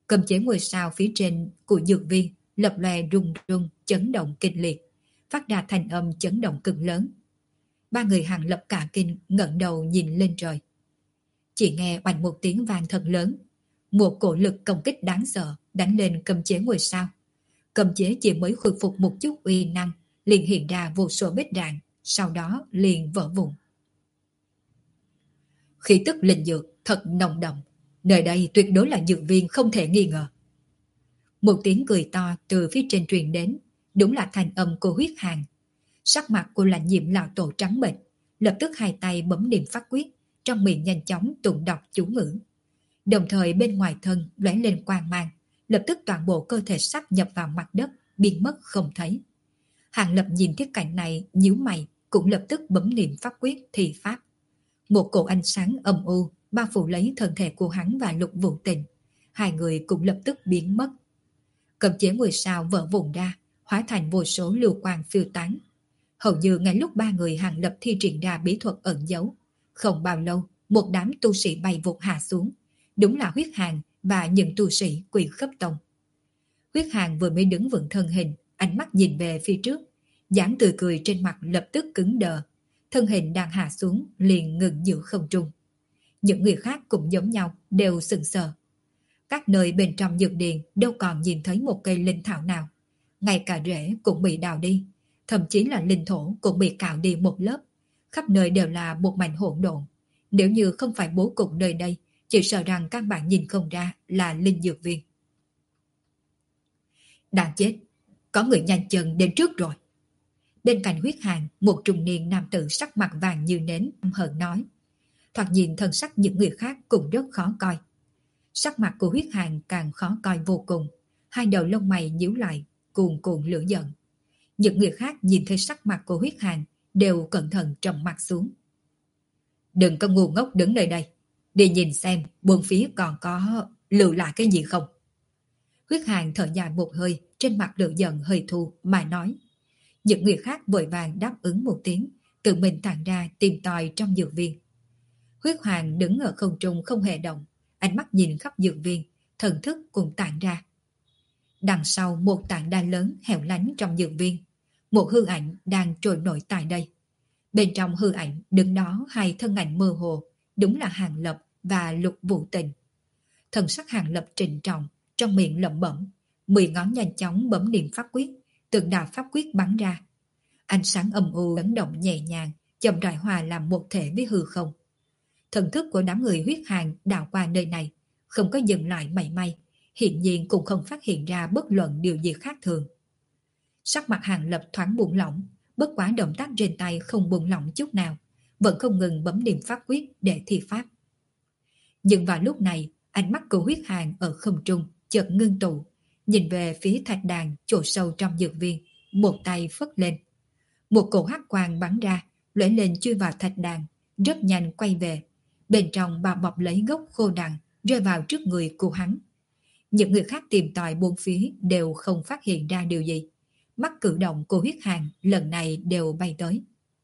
Cầm chế ngôi sao phía trên của dược viên lập lòe rung rung chấn động kinh liệt, phát ra thành âm chấn động cực lớn. Ba người Hàng Lập cả kinh ngẩng đầu nhìn lên trời. Chỉ nghe oanh một tiếng vang thật lớn, một cổ lực công kích đáng sợ đánh lên cầm chế ngôi sao. Cầm chế chỉ mới khôi phục một chút uy năng, liền hiện ra vô số vết rạn, sau đó liền vỡ vụn. Khí tức linh dược thật nồng đậm, nơi đây tuyệt đối là dược viên không thể nghi ngờ. Một tiếng cười to từ phía trên truyền đến, đúng là thanh âm của Huyết Hàn. Sắc mặt của Lãnh Diệm lão tổ trắng bệch, lập tức hai tay bấm niệm pháp quyết, trong miệng nhanh chóng tụng đọc chú ngữ. Đồng thời bên ngoài thân lóe lên quang mang, lập tức toàn bộ cơ thể sắp nhập vào mặt đất, biến mất không thấy. Hàng Lập nhìn thấy cảnh này, nhíu mày, cũng lập tức bấm niệm pháp quyết thì pháp. Một cổ ánh sáng âm u bao phủ lấy thân thể của hắn và Lục Vũ Tình, hai người cũng lập tức biến mất. Cầm chế ngôi sao vỡ vụn ra, hóa thành vô số lưu quang phiêu tán. Hầu như ngay lúc ba người Hàng Lập thi triển ra bí thuật ẩn giấu, không bao lâu một đám tu sĩ bay vụt hạ xuống, đúng là Huyết Hàn và những tu sĩ Quỷ Khấp Tông. Huyết Hàn vừa mới đứng vững thân hình, ánh mắt nhìn về phía trước, dáng tươi cười trên mặt lập tức cứng đờ, thân hình đang hạ xuống liền ngừng giữa không trung. Những người khác cũng giống nhau, đều sững sờ. Các nơi bên trong dược điền đâu còn nhìn thấy một cây linh thảo nào, ngay cả rễ cũng bị đào đi, thậm chí là linh thổ cũng bị cạo đi một lớp, khắp nơi đều là một mảnh hỗn độn. Nếu như không phải bố cục nơi đây, chỉ sợ rằng các bạn nhìn không ra là linh dược viên. Đáng chết, có người nhanh chân đến trước rồi. Bên cạnh Huyết Hàn, một trung niên nam tử sắc mặt vàng như nến hờn nói. Thoạt nhìn thân sắc những người khác cũng rất khó coi. Sắc mặt của Huyết Hàn càng khó coi vô cùng, hai đầu lông mày nhíu lại, cuồn cuộn lửa giận. Những người khác nhìn thấy sắc mặt của Huyết Hàn đều cẩn thận trầm mặt xuống. Đừng có ngu ngốc đứng nơi đây, đi nhìn xem bốn phía còn có lưu lại cái gì không. Huyết Hàn thở dài một hơi, trên mặt lửa giận hơi thu mà nói. Những người khác vội vàng đáp ứng một tiếng, tự mình tản ra tìm tòi trong dược viên. Huyết Hàn đứng ở không trung không hề động, ánh mắt nhìn khắp dược viên, thần thức cũng tản ra. Đằng sau một tảng đá lớn hẻo lánh trong dược viên, một hư ảnh đang trôi nổi tại đây. Bên trong hư ảnh đứng đó hai thân ảnh mơ hồ, đúng là Hàng Lập và Lục Vũ Tình. Thần sắc Hàng Lập trịnh trọng, trong miệng lẩm bẩm, 10 ngón nhanh chóng bấm niệm pháp quyết, từng đạo pháp quyết bắn ra. Ánh sáng âm u lấn động nhẹ nhàng, chậm rãi hòa làm một thể với hư không. Thần thức của đám người Huyết Hàn đảo qua nơi này, không có dừng lại mảy may, hiện nhiên cũng không phát hiện ra bất luận điều gì khác thường. Sắc mặt Hàng Lập thoáng buông lỏng, bất quá động tác trên tay không buông lỏng chút nào, vẫn không ngừng bấm niệm pháp quyết để thi pháp. Nhưng vào lúc này, ánh mắt của Huyết Hàn ở không trung chợt ngưng tụ, nhìn về phía thạch đàn chỗ sâu trong dược viên, một tay phất lên. Một cổ hắc quang bắn ra, lóe lên chui vào thạch đàn, rất nhanh quay về. Bên trong bao bọc lấy gốc khô đằng, rơi vào trước người của hắn. Những người khác tìm tòi bốn phía đều không phát hiện ra điều gì. Mắt cử động của Huyết Hàn lần này đều bay tới.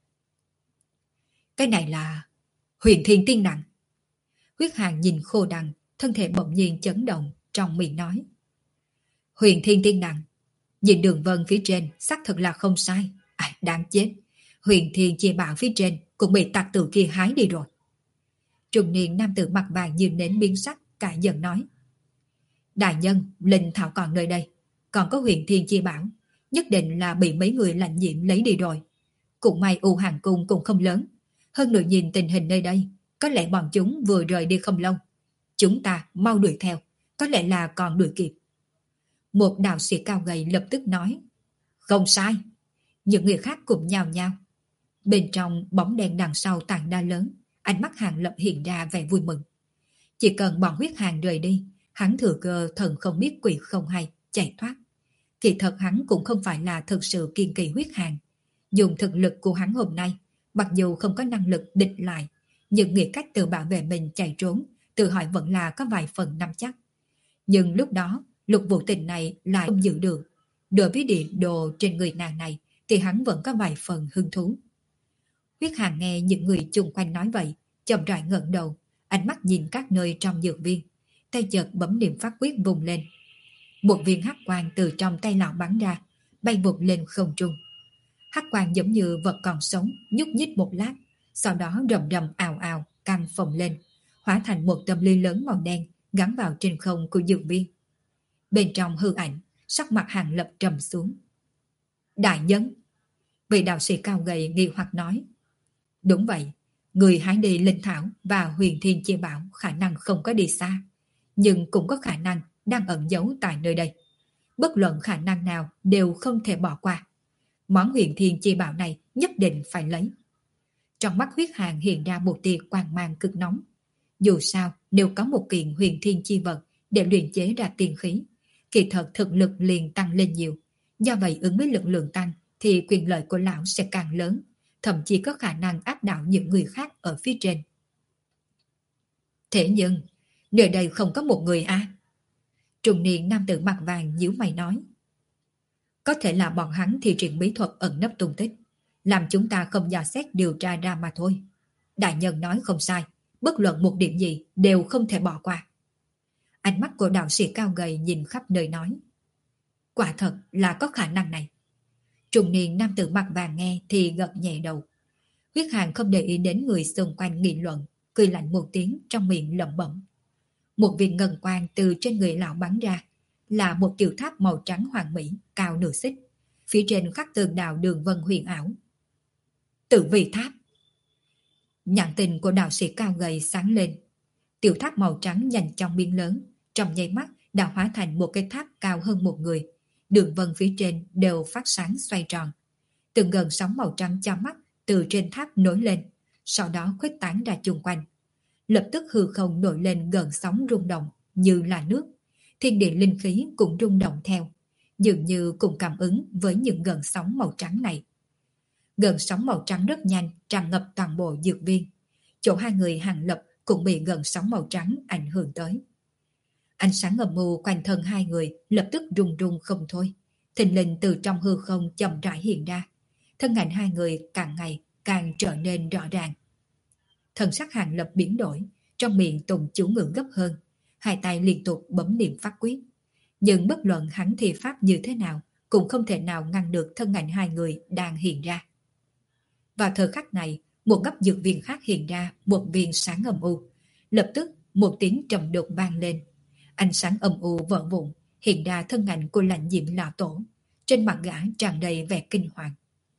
Cái này là Huyền Thiên Tiên Đằng. Huyết Hàn nhìn khô đằng, thân thể bỗng nhiên chấn động, trong miệng nói. Huyền Thiên Tiên Đằng, nhìn đường vân phía trên xác thực là không sai. Đáng chết, Huyền Thiên Chi Bảo phía trên cũng bị tặc tử kia hái đi rồi. Trung niên nam tử mặt vàng như nến biến sắc, cãi giận nói. Đại nhân, linh thảo còn nơi đây, còn có Huyền Thiên Chi Bảo, nhất định là bị mấy người Lãnh Diệm lấy đi rồi. Cũng may U Hàng Cung cũng không lớn, hơn nữa nhìn tình hình nơi đây, có lẽ bọn chúng vừa rời đi không lâu. Chúng ta mau đuổi theo, có lẽ là còn đuổi kịp. Một đạo sĩ cao gầy lập tức nói. Không sai. Những người khác cũng nhao nhao. Bên trong bóng đèn đằng sau tảng đá lớn, ánh mắt Hàng Lập hiện ra vẻ vui mừng. Chỉ cần bọn Huyết Hàn rời đi, hắn thừa cơ thần không biết quỷ không hay, chạy thoát. Kỳ thật hắn cũng không phải là thực sự kiên kỳ Huyết Hàn. Dùng thực lực của hắn hôm nay, mặc dù không có năng lực địch lại, nhưng nghĩ cách tự bảo vệ mình chạy trốn, tự hỏi vẫn là có vài phần nắm chắc. Nhưng lúc đó, Lục Vũ Tình này lại không giữ được. Đối với địa đồ trên người nàng này, thì hắn vẫn có vài phần hứng thú. Huyết Hàn nghe những người chung quanh nói vậy, chậm rãi ngẩng đầu, ánh mắt nhìn các nơi trong dược viên. tay chợt bấm niệm pháp quyết vùng lên. Một viên hắc quang từ trong tay lão bắn ra, bay vụt lên không trung. Hắc quang giống như vật còn sống, nhúc nhích một lát, sau đó rầm rầm ào ào, căng phồng lên, hóa thành một tâm ly lớn màu đen gắn vào trên không của dược viên. Bên trong hư ảnh, sắc mặt Hàng Lập trầm xuống. Đại nhân! Vị đạo sĩ cao gầy nghi hoặc nói. Đúng vậy, người hái đi linh thảo và huyền thiên chi bảo khả năng không có đi xa, nhưng cũng có khả năng đang ẩn giấu tại nơi đây. Bất luận khả năng nào đều không thể bỏ qua. Món huyền thiên chi bảo này nhất định phải lấy. Trong mắt Huyết Hàn hiện ra một tia quang mang cực nóng. Dù sao, nếu có một kiện huyền thiên chi vật để luyện chế ra tiên khí, kỳ thật thực lực liền tăng lên nhiều. Do vậy ứng với lực lượng tăng thì quyền lợi của lão sẽ càng lớn, thậm chí có khả năng áp đảo những người khác ở phía trên. Thế nhưng, nơi đây không có một người à? Trung niên nam tử mặt vàng nhíu mày nói. Có thể là bọn hắn thi triển bí thuật ẩn nấp tung tích, làm chúng ta không dò xét điều tra ra mà thôi. Đại nhân nói không sai, bất luận một điểm gì đều không thể bỏ qua. Ánh mắt của đạo sĩ cao gầy nhìn khắp nơi nói. Quả thật là có khả năng này. Trung niên nam tử mặt vàng nghe thì gật nhẹ đầu. Huyết Hàn không để ý đến người xung quanh nghị luận, cười lạnh một tiếng trong miệng lẩm bẩm. Một viên ngân quang từ trên người lão bắn ra, là một tiểu tháp màu trắng hoàng mỹ, cao nửa xích. Phía trên khắc tường đạo đường vân huyền ảo. Tử vi tháp. Nhãn tình của đạo sĩ cao gầy sáng lên. Tiểu tháp màu trắng nhanh chóng biến lớn, trong nháy mắt đã hóa thành một cái tháp cao hơn một người. Đường vân phía trên đều phát sáng xoay tròn. Từng gần sóng màu trắng cho mắt từ trên tháp nổi lên, sau đó khuếch tán ra chung quanh. Lập tức hư không nổi lên gần sóng rung động như là nước. Thiên địa linh khí cũng rung động theo, dường như cùng cảm ứng với những gần sóng màu trắng này. Gần sóng màu trắng rất nhanh tràn ngập toàn bộ dược viên. Chỗ hai người Hàng Lập cũng bị gần sóng màu trắng ảnh hưởng tới. Ánh sáng ngầm mù quanh thân hai người lập tức rung rung không thôi. Thình lình từ trong hư không chậm rãi hiện ra. Thân ảnh hai người càng ngày càng trở nên rõ ràng. Thần sắc Hàng Lập biến đổi, trong miệng tụng chú ngữ gấp hơn, hai tay liên tục bấm niệm pháp quyết. Nhưng bất luận hắn thi pháp như thế nào, cũng không thể nào ngăn được thân ảnh hai người đang hiện ra. Vào thời khắc này, một góc dược viên khác hiện ra một viên sáng âm u. Lập tức một tiếng trầm đục vang lên. Ánh sáng âm u vỡ vụn, hiện ra thân ảnh của Lãnh Diễm lão tổ. Trên mặt gã tràn đầy vẻ kinh hoàng.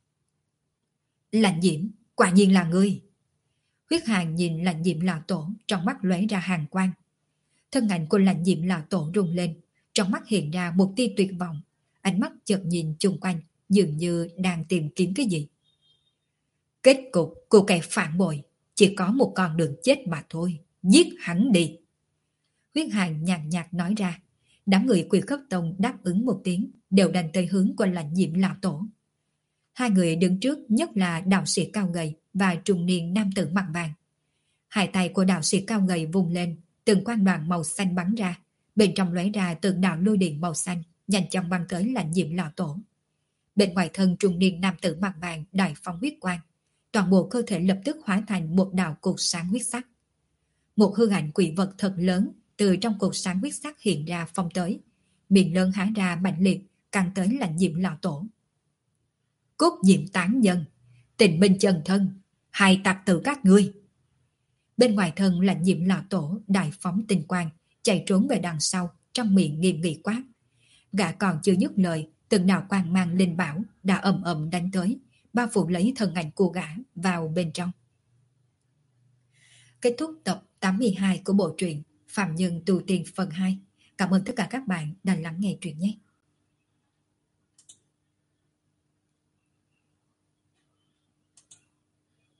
Lãnh Diễm, quả nhiên là ngươi. Huyết Hàn nhìn Lãnh Diễm lão tổ, trong mắt lóe ra hàn quang. Thân ảnh của Lãnh Diễm lão tổ rung lên, trong mắt hiện ra một tia tuyệt vọng. Ánh mắt chợt nhìn chung quanh, dường như đang tìm kiếm cái gì. Kết cục của kẻ phản bội chỉ có một con đường chết mà thôi. Giết hắn đi. Huyết Hàn nhàn nhạt nói ra. Đám người Quỷ Khất Tông đáp ứng một tiếng, đều đành tới hướng của Lãnh Diễm lão tổ. Hai người đứng trước nhất là đạo sĩ cao gầy và trung niên nam tử mặt vàng. Hai tay của đạo sĩ cao gầy vung lên, từng quang đoàn màu xanh bắn ra, bên trong lóe ra từng đạo lôi điện màu xanh, nhanh chóng bắn tới Lãnh Diễm lão tổ. Bên ngoài thân trung niên nam tử mặt vàng đại phong huyết quang, toàn bộ cơ thể lập tức hóa thành một đạo cột sáng huyết sắc. Một hư ảnh quỷ vật thật lớn từ trong cột sáng huyết sắc hiện ra phong tới, miệng lớn há ra mạnh liệt, căng tới Lãnh Diễm lão tổ. Cốt diệm tán nhân, tình minh chân thân, hai tặc tử các ngươi. Bên ngoài thân Lãnh Diễm lão tổ đại phóng tinh quang, chạy trốn về đằng sau, trong miệng nghiêm nghị quát. Gã còn chưa dứt lời, từng đạo quang mang linh bảo đã ầm ầm đánh tới, bao phủ lấy thân ảnh của gã vào bên trong. Kết thúc tập 82 của bộ truyện Phạm Nhân Tu Tiên phần 2. Cảm ơn tất cả các bạn đã lắng nghe truyện nhé.